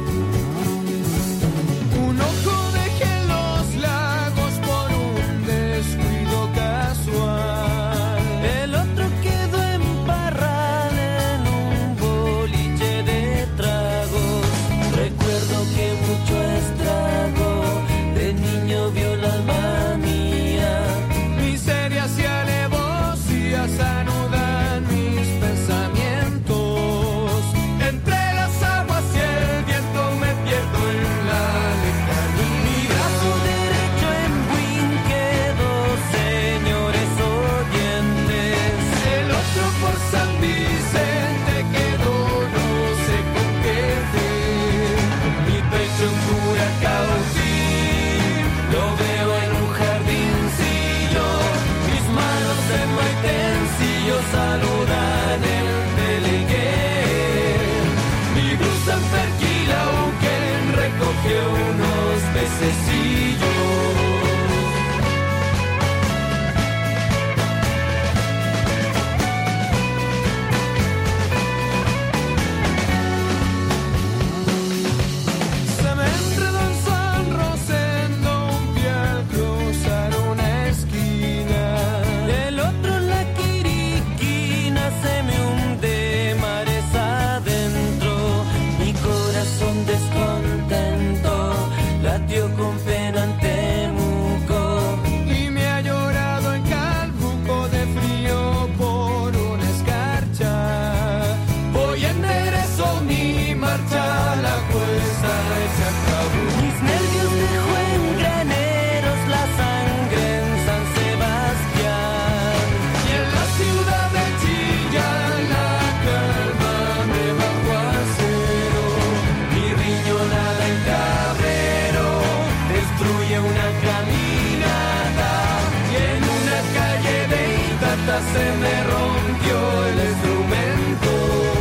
Se me rompió el instrumento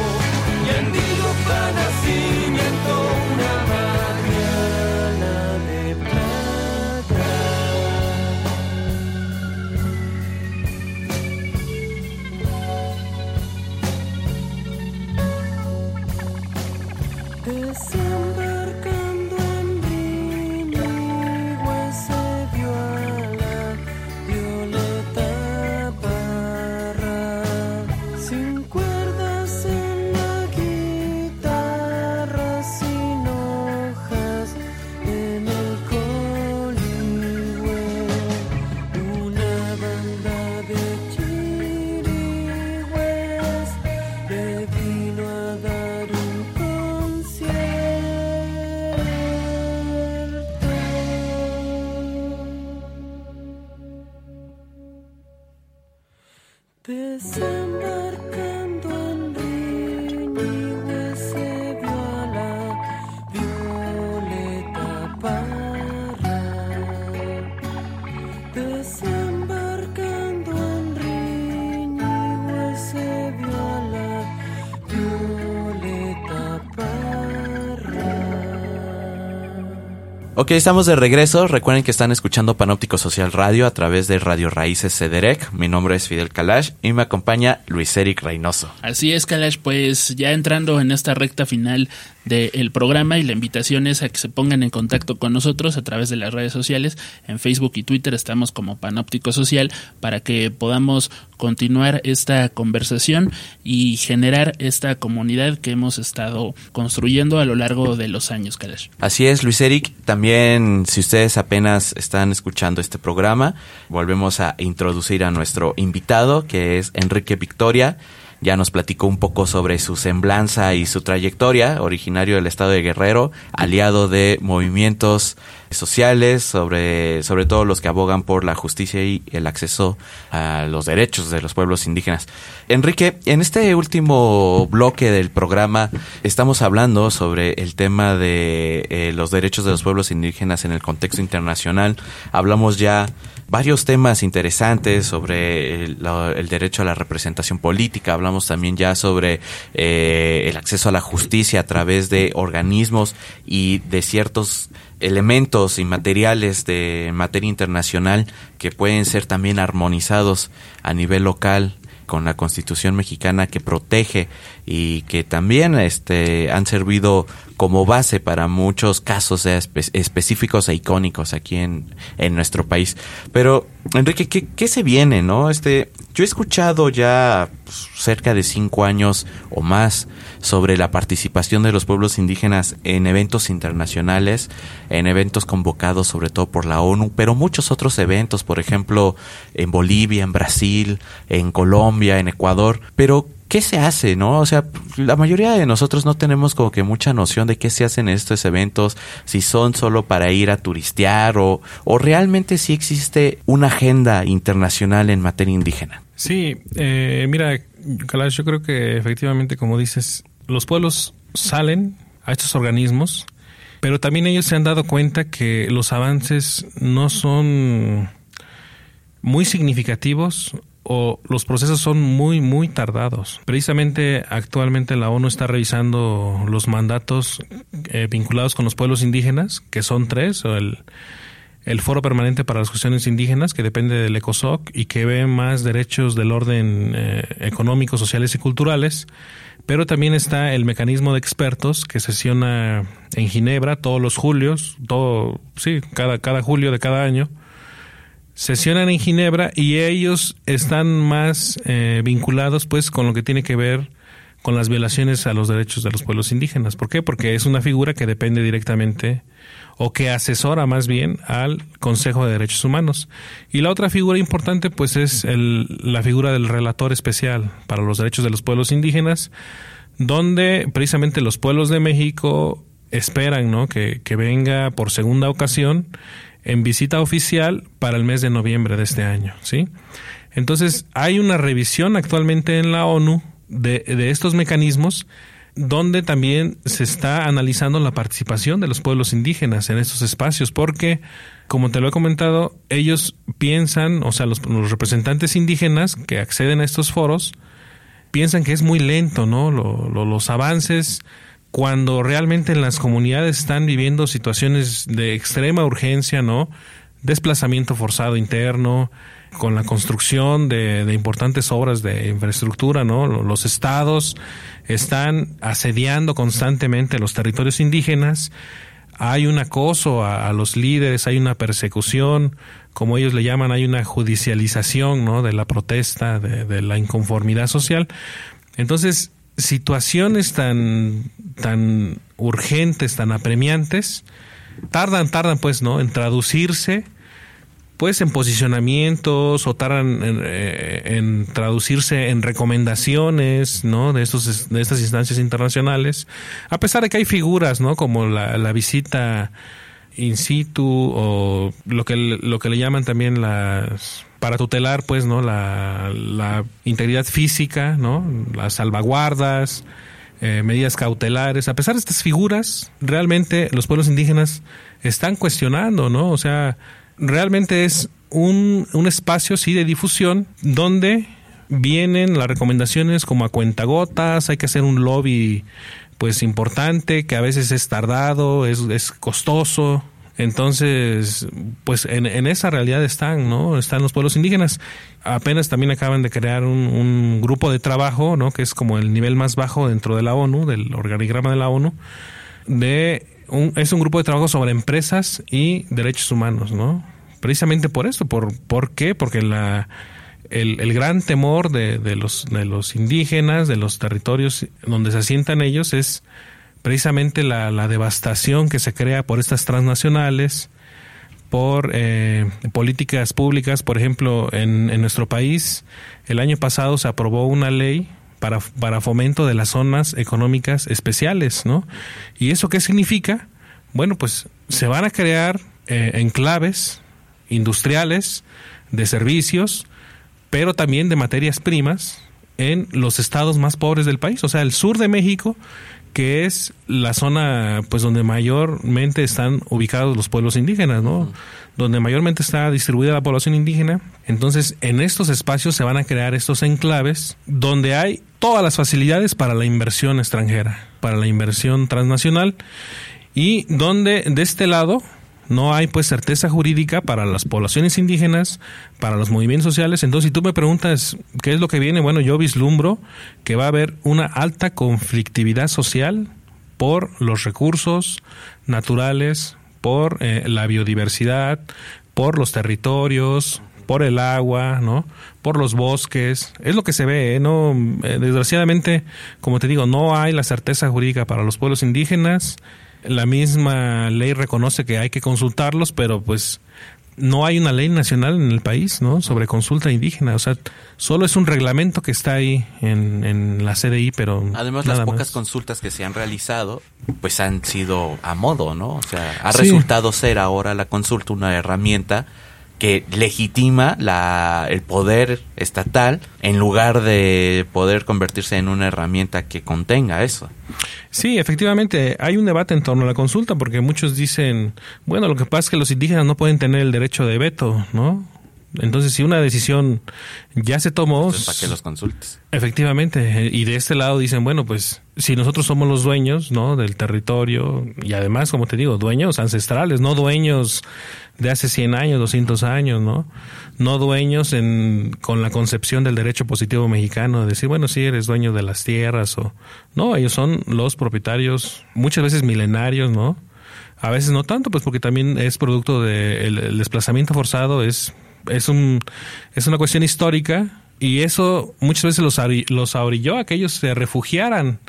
y en Dilopa nacimiento una mañana de plata. Desembarcando en Vinigüe se vio a la violeta. En el corazón. Ok, estamos de regreso. Recuerden que están escuchando Panóptico Social Radio a través de Radio Raíces C D R E C. Mi nombre es Fidel Kalash y me acompaña Luis Eric Reynoso. Así es, Kalash, pues ya entrando en esta recta final del programa, y la invitación es a que se pongan en contacto con nosotros a través de las redes sociales. En Facebook y Twitter estamos como Panóptico Social, para que podamos continuar esta conversación y generar esta comunidad que hemos estado construyendo a lo largo de los años, Kalash. Así es, Luis Eric. También, si ustedes apenas están escuchando este programa, volvemos a introducir a nuestro invitado, que es Enrique Victoria. Ya nos platicó un poco sobre su semblanza y su trayectoria, originario del estado de Guerrero, aliado de movimientos sociales, sobre, sobre todo los que abogan por la justicia y el acceso a los derechos de los pueblos indígenas. Enrique, en este último bloque del programa estamos hablando sobre el tema de eh, los derechos de los pueblos indígenas en el contexto internacional. Hablamos ya varios temas interesantes sobre el, la, el derecho a la representación política. Hablamos también ya sobre eh, el acceso a la justicia a través de organismos y de ciertos elementos y materiales de materia internacional que pueden ser también armonizados a nivel local con la Constitución mexicana, que protege y que también este han servido como base para muchos casos espe- específicos e icónicos aquí en, en nuestro país. Pero, Enrique, ¿qué, qué se viene, no? Este, yo he escuchado ya pues, cerca de cinco años o más sobre la participación de los pueblos indígenas en eventos internacionales, en eventos convocados sobre todo por la ONU, pero muchos otros eventos, por ejemplo, en Bolivia, en Brasil, en Colombia, en Ecuador. Pero ¿qué se hace, no? O sea, la mayoría de nosotros no tenemos como que mucha noción de qué se hacen en estos eventos, si son solo para ir a turistear o, o realmente sí existe una agenda internacional en materia indígena. Sí, eh, mira, Kalash, yo creo que efectivamente, como dices, los pueblos salen a estos organismos, pero también ellos se han dado cuenta que los avances no son muy significativos o los procesos son muy, muy tardados. Precisamente actualmente la ONU está revisando los mandatos eh, vinculados con los pueblos indígenas, que son tres, o el, el Foro Permanente para las Cuestiones Indígenas, que depende del ECOSOC y que ve más derechos del orden eh, económicos, sociales y culturales, pero también está el mecanismo de expertos que sesiona en Ginebra todos los julios, todo, sí, cada, cada julio de cada año. Sesionan en Ginebra y ellos están más eh, vinculados pues con lo que tiene que ver con las violaciones a los derechos de los pueblos indígenas. ¿Por qué? Porque es una figura que depende directamente o que asesora más bien al Consejo de Derechos Humanos. Y la otra figura importante pues es el, la figura del relator especial para los derechos de los pueblos indígenas, donde precisamente los pueblos de México esperan, ¿no?, que, que venga por segunda ocasión en visita oficial para el mes de noviembre de este año, ¿sí? Entonces, hay una revisión actualmente en la ONU de, de estos mecanismos, donde también se está analizando la participación de los pueblos indígenas en estos espacios, porque, como te lo he comentado, ellos piensan, o sea, los, los representantes indígenas que acceden a estos foros, piensan que es muy lento, ¿no? Lo, lo, los avances, cuando realmente en las comunidades están viviendo situaciones de extrema urgencia, ¿no? Desplazamiento forzado interno, con la construcción de, de importantes obras de infraestructura, ¿no? Los estados están asediando constantemente los territorios indígenas, hay un acoso a, a los líderes, hay una persecución, como ellos le llaman, hay una judicialización, ¿no?, de la protesta, de, de la inconformidad social. Entonces, situaciones tan, tan urgentes, tan apremiantes, tardan, tardan pues, ¿no?, en traducirse pues en posicionamientos o tardan en, en traducirse en recomendaciones, ¿no?, de estos de estas instancias internacionales, a pesar de que hay figuras, ¿no?, como la, la visita in situ o lo que lo que le llaman también las para tutelar pues, ¿no?, la, la integridad física, ¿no?, las salvaguardas, eh, medidas cautelares. A pesar de estas figuras, realmente los pueblos indígenas están cuestionando, ¿no? O sea, realmente es un, un espacio, sí, de difusión, donde vienen las recomendaciones como a cuentagotas, hay que hacer un lobby pues importante, que a veces es tardado, es, es costoso, Entonces, pues en, en esa realidad están, ¿no? Están los pueblos indígenas. Apenas también acaban de crear un, un grupo de trabajo, ¿no? Que es como el nivel más bajo dentro de la ONU, del organigrama de la ONU, de un, es un grupo de trabajo sobre empresas y derechos humanos, ¿no? Precisamente por esto, por, ¿por qué? Porque la el, el gran temor de, de los de los indígenas, de los territorios donde se asientan ellos, es precisamente la, la devastación que se crea por estas transnacionales, por eh, políticas públicas. Por ejemplo, en, en nuestro país, el año pasado se aprobó una ley para, para fomento de las zonas económicas especiales, ¿no? ¿Y eso qué significa? Bueno, pues se van a crear eh, enclaves industriales de servicios, pero también de materias primas en los estados más pobres del país. O sea, el sur de México, que es la zona pues donde mayormente están ubicados los pueblos indígenas, ¿no? Uh-huh. Donde mayormente está distribuida la población indígena. Entonces, en estos espacios se van a crear estos enclaves donde hay todas las facilidades para la inversión extranjera, para la inversión transnacional, y donde de este lado no hay pues certeza jurídica para las poblaciones indígenas, para los movimientos sociales. Entonces, si tú me preguntas qué es lo que viene, bueno, yo vislumbro que va a haber una alta conflictividad social por los recursos naturales, por eh, la biodiversidad, por los territorios, por el agua, ¿no? Por los bosques. Es lo que se ve, ¿eh? No, eh, desgraciadamente, como te digo, no hay la certeza jurídica para los pueblos indígenas. La misma ley reconoce que hay que consultarlos, pero pues no hay una ley nacional en el país, ¿no? Sobre consulta indígena. O sea, solo es un reglamento que está ahí en, en la C D I, pero además nada las pocas más. consultas que se han realizado pues han sido a modo, ¿no? O sea, ha Sí. resultado ser ahora la consulta una herramienta que legitima la, el poder estatal en lugar de poder convertirse en una herramienta que contenga eso. Sí, efectivamente, hay un debate en torno a la consulta, porque muchos dicen, bueno, lo que pasa es que los indígenas no pueden tener el derecho de veto, ¿no? Entonces, si una decisión ya se tomó... Entonces, ¿para qué los consultes? Efectivamente, y de este lado dicen, bueno, pues si nosotros somos los dueños, ¿no? Del territorio, y además, como te digo, dueños ancestrales, no dueños de hace cien años, doscientos años, ¿no? No dueños en, con la concepción del derecho positivo mexicano, de decir, bueno, sí, eres dueño de las tierras, o... No, ellos son los propietarios, muchas veces milenarios, ¿no? A veces no tanto, pues porque también es producto de... El, el desplazamiento forzado es... Es un es una cuestión histórica, y eso muchas veces los los orilló a que ellos se refugiaran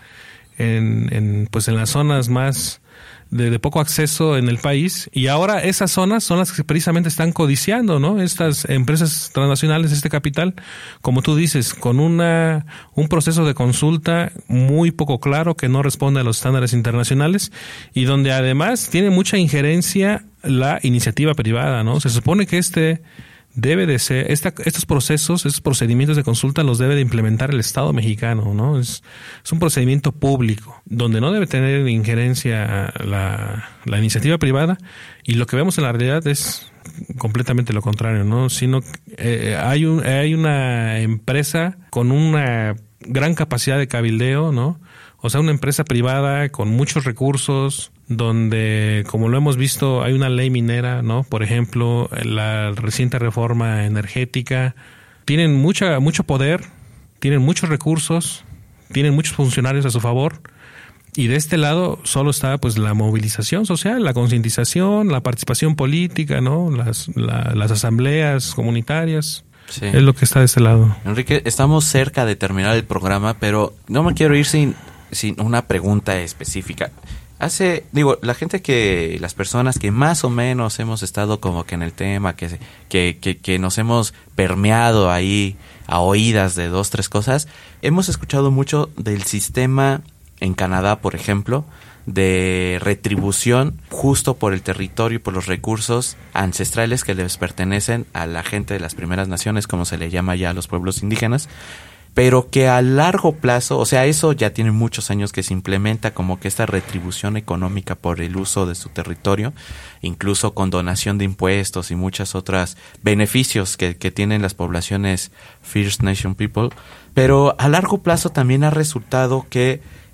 en, en pues en las zonas más de, de poco acceso en el país, y ahora esas zonas son las que precisamente están codiciando, ¿no? Estas empresas transnacionales, este capital, como tú dices, con una un proceso de consulta muy poco claro, que no responde a los estándares internacionales, y donde además tiene mucha injerencia la iniciativa privada, ¿no? Se supone que este debe de ser, esta, estos procesos, estos procedimientos de consulta los debe de implementar el Estado mexicano, ¿no? Es, es un procedimiento público, donde no debe tener injerencia la, la iniciativa privada, y lo que vemos en la realidad es completamente lo contrario, ¿no? Sino eh, hay, un, hay una empresa con una gran capacidad de cabildeo, ¿no? O sea, una empresa privada con muchos recursos, donde, como lo hemos visto, hay una ley minera, ¿no? Por ejemplo, la reciente reforma energética. Tienen mucha, mucho poder, tienen muchos recursos, tienen muchos funcionarios a su favor, y de este lado solo está pues la movilización social, la concientización, la participación política, ¿no? Las, la, las asambleas comunitarias. Sí. Es lo que está de este lado. Enrique, estamos cerca de terminar el programa, pero no me quiero ir sin, sin una pregunta específica. Hace, digo, la gente que, las personas que más o menos hemos estado como que en el tema, que, que, que, que nos hemos permeado ahí a oídas de dos, tres cosas, hemos escuchado mucho del sistema en Canadá, por ejemplo, de retribución justo por el territorio y por los recursos ancestrales que les pertenecen a la gente de las primeras naciones, como se le llama ya a los pueblos indígenas, pero que a largo plazo, o sea, eso ya tiene muchos años que se implementa como que esta retribución económica por el uso de su territorio, incluso con donación de impuestos y muchas otras beneficios que, que tienen las poblaciones First Nation People, pero a largo plazo también ha resultado que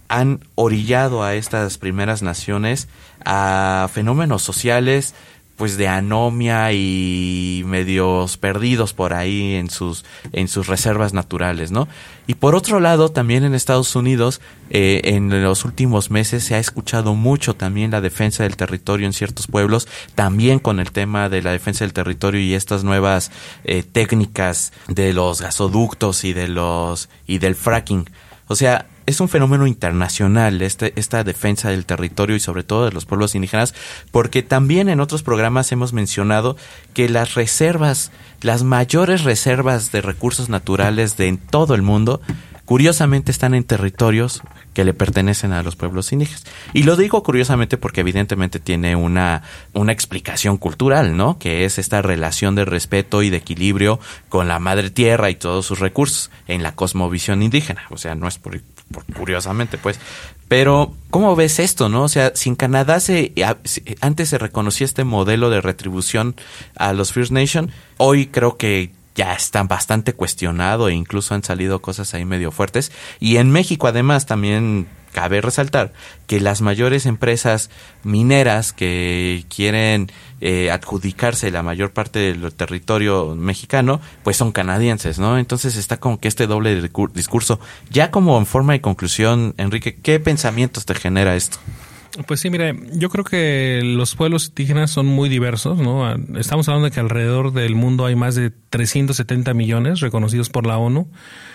han orillado a estas primeras naciones a fenómenos sociales pues de anomia y medios perdidos por ahí en sus en sus reservas naturales, ¿no? Y por otro lado, también en Estados Unidos, eh, en los últimos meses se ha escuchado mucho también la defensa del territorio en ciertos pueblos, también con el tema de la defensa del territorio y estas nuevas eh, técnicas de los gasoductos y de los y del fracking. O sea, es un fenómeno internacional este, esta defensa del territorio y sobre todo de los pueblos indígenas, porque también en otros programas hemos mencionado que las reservas, las mayores reservas de recursos naturales de en todo el mundo, curiosamente están en territorios que le pertenecen a los pueblos indígenas. Y lo digo curiosamente porque evidentemente tiene una, una explicación cultural, ¿no? Que es esta relación de respeto y de equilibrio con la madre tierra y todos sus recursos en la cosmovisión indígena. O sea, no es por... Por, curiosamente, pues. Pero, ¿cómo ves esto, no? O sea, si en Canadá se, antes se reconocía este modelo de retribución a los First Nation, hoy creo que ya está bastante cuestionado e incluso han salido cosas ahí medio fuertes. Y en México, además, también cabe resaltar que las mayores empresas mineras que quieren eh, adjudicarse la mayor parte del territorio mexicano, pues son canadienses, ¿no? Entonces está como que este doble discurso. Ya como en forma de conclusión, Enrique, ¿qué pensamientos te genera esto? Pues sí, mira, yo creo que los pueblos indígenas son muy diversos, ¿no? Estamos hablando de que alrededor del mundo hay más de trescientos setenta millones reconocidos por la ONU.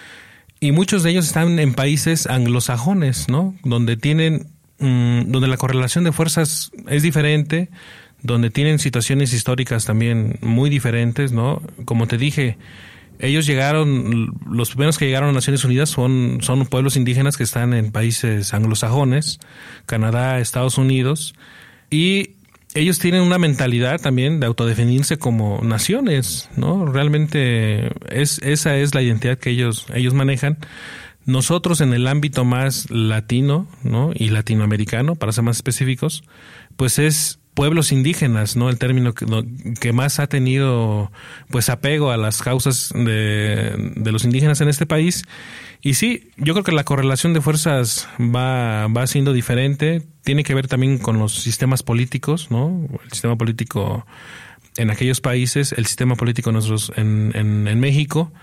Y muchos de ellos están en países anglosajones, ¿no? Donde tienen, mmm, donde la correlación de fuerzas es diferente, donde tienen situaciones históricas también muy diferentes, ¿no? Como te dije, ellos llegaron, los primeros que llegaron a Naciones Unidas son, son pueblos indígenas que están en países anglosajones, Canadá, Estados Unidos, y ellos tienen una mentalidad también de autodefinirse como naciones, ¿no? Realmente es esa es la identidad que ellos ellos manejan. Nosotros en el ámbito más latino, ¿no? Y latinoamericano, para ser más específicos, pues es pueblos indígenas, ¿no? El término que, que más ha tenido pues apego a las causas de, de los indígenas en este país. Y sí, yo creo que la correlación de fuerzas va, va siendo diferente. Tiene que ver también con los sistemas políticos, ¿no? El sistema político en aquellos países, el sistema político nosotros en, en, en México.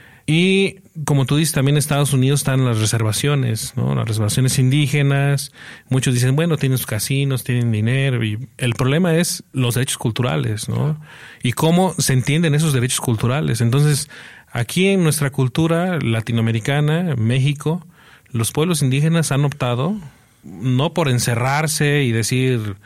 Y como tú dices, también en Estados Unidos están las reservaciones, ¿no? Las reservaciones indígenas. Muchos dicen, bueno, tienen sus casinos, tienen dinero. Y el problema es los derechos culturales, ¿no? Y cómo se entienden esos derechos culturales. Entonces, aquí en nuestra cultura latinoamericana, México, los pueblos indígenas han optado no por encerrarse y decir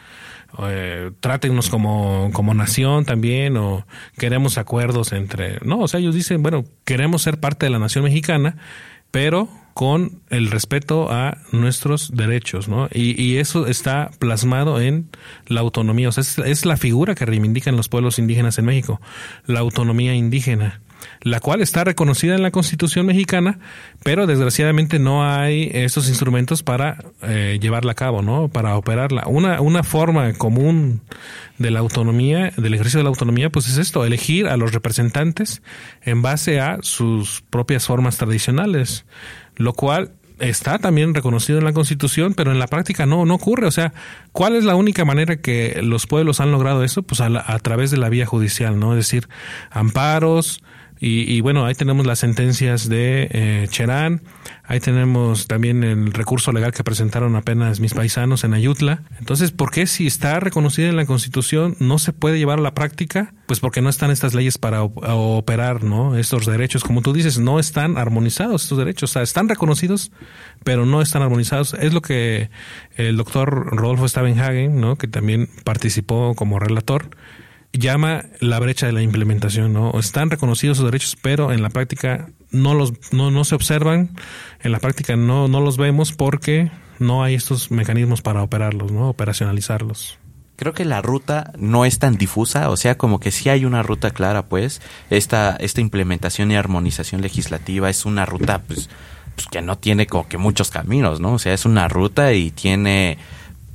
eh, trátennos como, como nación también o queremos acuerdos entre... No, o sea, ellos dicen, bueno, queremos ser parte de la nación mexicana, pero con el respeto a nuestros derechos, ¿no? Y, y eso está plasmado en la autonomía. O sea, es, es la figura que reivindican los pueblos indígenas en México, la autonomía indígena, la cual está reconocida en la Constitución mexicana, pero desgraciadamente no hay estos instrumentos para eh, llevarla a cabo, ¿no? Para operarla. Una, una forma común de la autonomía, del ejercicio de la autonomía, pues es esto, elegir a los representantes en base a sus propias formas tradicionales, lo cual está también reconocido en la Constitución, pero en la práctica no, no ocurre. O sea, ¿cuál es la única manera que los pueblos han logrado eso? Pues a, la, a través de la vía judicial, ¿no? Es decir, amparos. Y, y bueno, ahí tenemos las sentencias de eh, Cherán, ahí tenemos también el recurso legal que presentaron apenas mis paisanos en Ayutla. Entonces, ¿por qué si está reconocida en la Constitución no se puede llevar a la práctica? Pues porque no están estas leyes para op- operar, ¿no? Estos derechos, como tú dices, no están armonizados estos derechos, o sea, están reconocidos, pero no están armonizados. Es lo que el doctor Rodolfo Stavenhagen, ¿no? Que también participó como relator, llama la brecha de la implementación, ¿no? Están reconocidos sus derechos, pero en la práctica no los no, no se observan, en la práctica no, no los vemos porque no hay estos mecanismos para operarlos, ¿no? Operacionalizarlos. Creo que la ruta no es tan difusa, o sea, como que sí hay una ruta clara, pues. Esta, esta implementación y armonización legislativa es una ruta, pues, pues que no tiene como que muchos caminos, ¿no? O sea, es una ruta y tiene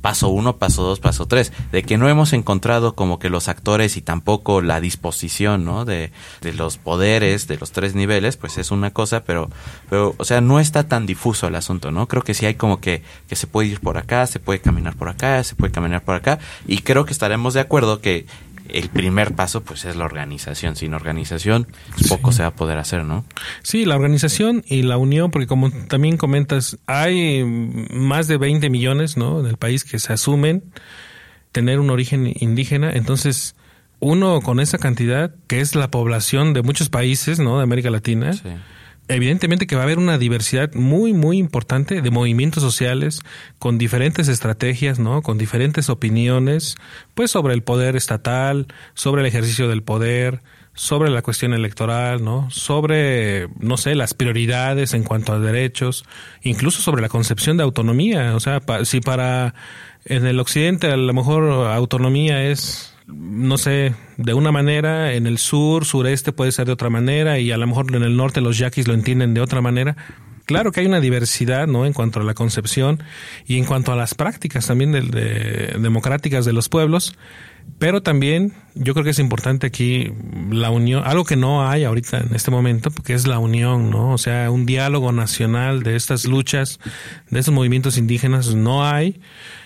paso uno, paso dos, paso tres. De que no hemos encontrado como que los actores y tampoco la disposición, ¿no? De, de los poderes, de los tres niveles, pues es una cosa, pero, pero, o sea, no está tan difuso el asunto, ¿no? Creo que sí hay como que, que se puede ir por acá, se puede caminar por acá, se puede caminar por acá, y creo que estaremos de acuerdo que el primer paso pues es la organización. Sin organización pues, poco sí. se va a poder hacer, ¿no? Sí, la organización y la unión, porque como también comentas, hay más de veinte millones, ¿no?, del país que se asumen tener un origen indígena. Entonces, uno con esa cantidad, que es la población de muchos países, ¿no?, de América Latina, sí. evidentemente que va a haber una diversidad muy, muy importante de movimientos sociales con diferentes estrategias, ¿no?, con diferentes opiniones, pues sobre el poder estatal, sobre el ejercicio del poder, sobre la cuestión electoral, ¿no?, sobre, no sé, las prioridades en cuanto a derechos, incluso sobre la concepción de autonomía. O sea, pa, si para en el occidente a lo mejor autonomía es, no sé, de una manera, en el sur, sureste puede ser de otra manera, y a lo mejor en el norte los yaquis lo entienden de otra manera. Claro que hay una diversidad, ¿no?, en cuanto a la concepción y en cuanto a las prácticas también de, de, democráticas de los pueblos, pero también yo creo que es importante aquí la unión, algo que no hay ahorita en este momento, porque es la unión, ¿no? O sea, un diálogo nacional de estas luchas, de estos movimientos indígenas no hay.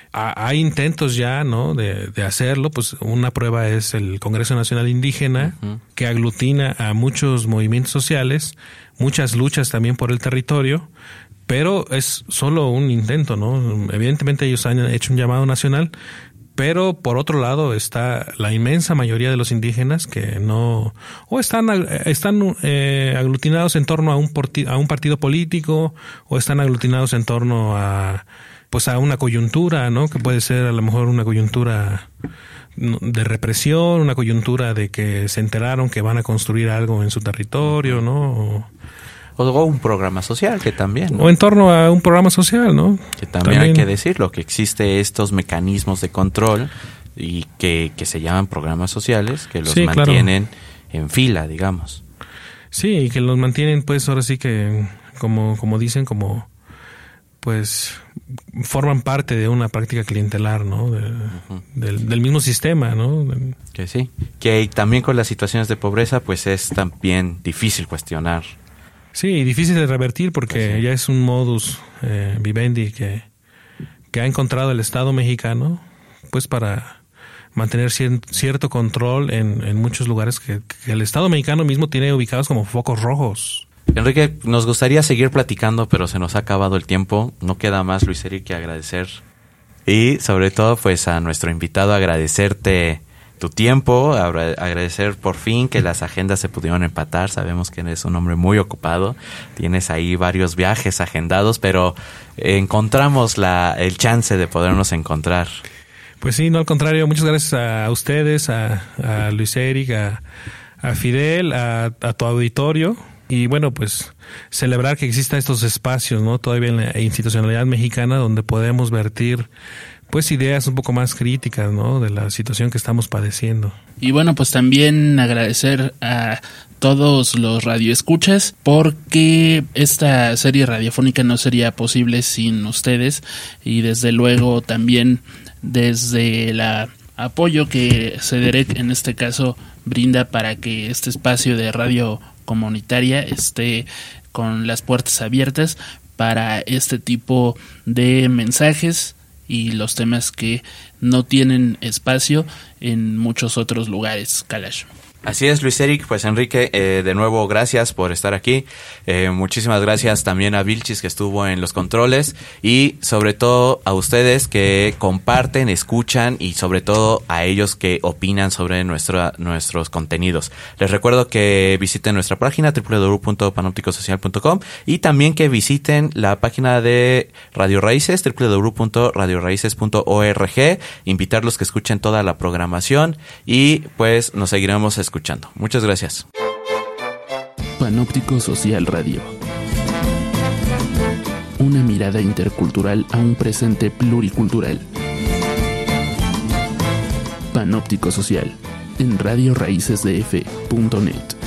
Hay intentos ya, ¿no?, de, de hacerlo. Pues una prueba es el Congreso Nacional Indígena, uh-huh. que aglutina a muchos movimientos sociales, muchas luchas también por el territorio, pero es solo un intento, ¿no? Evidentemente ellos han hecho un llamado nacional, pero por otro lado está la inmensa mayoría de los indígenas que no, o están están eh, aglutinados en torno a un porti, a un partido político, o están aglutinados en torno a pues a una coyuntura, ¿no?, que puede ser a lo mejor una coyuntura de represión, una coyuntura de que se enteraron que van a construir algo en su territorio, ¿no? O, o un programa social, que también, ¿no? O en torno a un programa social, ¿no? Que también, también hay que decirlo, que existe estos mecanismos de control y que, que se llaman programas sociales, que los sí, mantienen claro. en fila, digamos. Sí, y que los mantienen, pues ahora sí que, como, como dicen, como pues forman parte de una práctica clientelar, ¿no? De, uh-huh. del, del mismo sistema, ¿no? Que sí, que también con las situaciones de pobreza pues es también difícil cuestionar. Sí, difícil de revertir porque sí. ya es un modus eh, vivendi que, que ha encontrado el Estado mexicano pues para mantener cier- cierto control en, en muchos lugares que, que el Estado mexicano mismo tiene ubicados como focos rojos. Enrique, nos gustaría seguir platicando, pero se nos ha acabado el tiempo. No queda más, Luis Eric, que agradecer. Y sobre todo, pues a nuestro invitado agradecerte tu tiempo, agradecer por fin que las agendas se pudieron empatar. Sabemos que eres un hombre muy ocupado, tienes ahí varios viajes agendados, pero encontramos la, el chance de podernos encontrar. Pues sí, no, al contrario, muchas gracias a ustedes, a, a Luis Eric, a, a Fidel, a, a tu auditorio. Y bueno, pues celebrar que existan estos espacios, ¿no?, todavía en la institucionalidad mexicana, donde podemos vertir pues ideas un poco más críticas, ¿no?, de la situación que estamos padeciendo. Y bueno, pues también agradecer a todos los radioescuchas, porque esta serie radiofónica no sería posible sin ustedes, y desde luego también desde el apoyo que Cederec en este caso brinda para que este espacio de radio comunitaria esté con las puertas abiertas para este tipo de mensajes y los temas que no tienen espacio en muchos otros lugares, Kalash. Así es, Luis Eric. Pues Enrique, eh, de nuevo gracias por estar aquí. Eh, muchísimas gracias también a Vilchis, que estuvo en los controles, y sobre todo a ustedes que comparten, escuchan, y sobre todo a ellos que opinan sobre nuestra, nuestros contenidos. Les recuerdo que visiten nuestra página doble u doble u doble u punto panóptico social punto com, y también que visiten la página de Radio Raíces, doble u doble u doble u punto radio raíces punto org. Invitarlos que escuchen toda la programación, y pues nos seguiremos escuchando. escuchando. Muchas gracias. Panóptico Social Radio. Una mirada intercultural a un presente pluricultural. Panóptico Social en radio raíces d f punto net.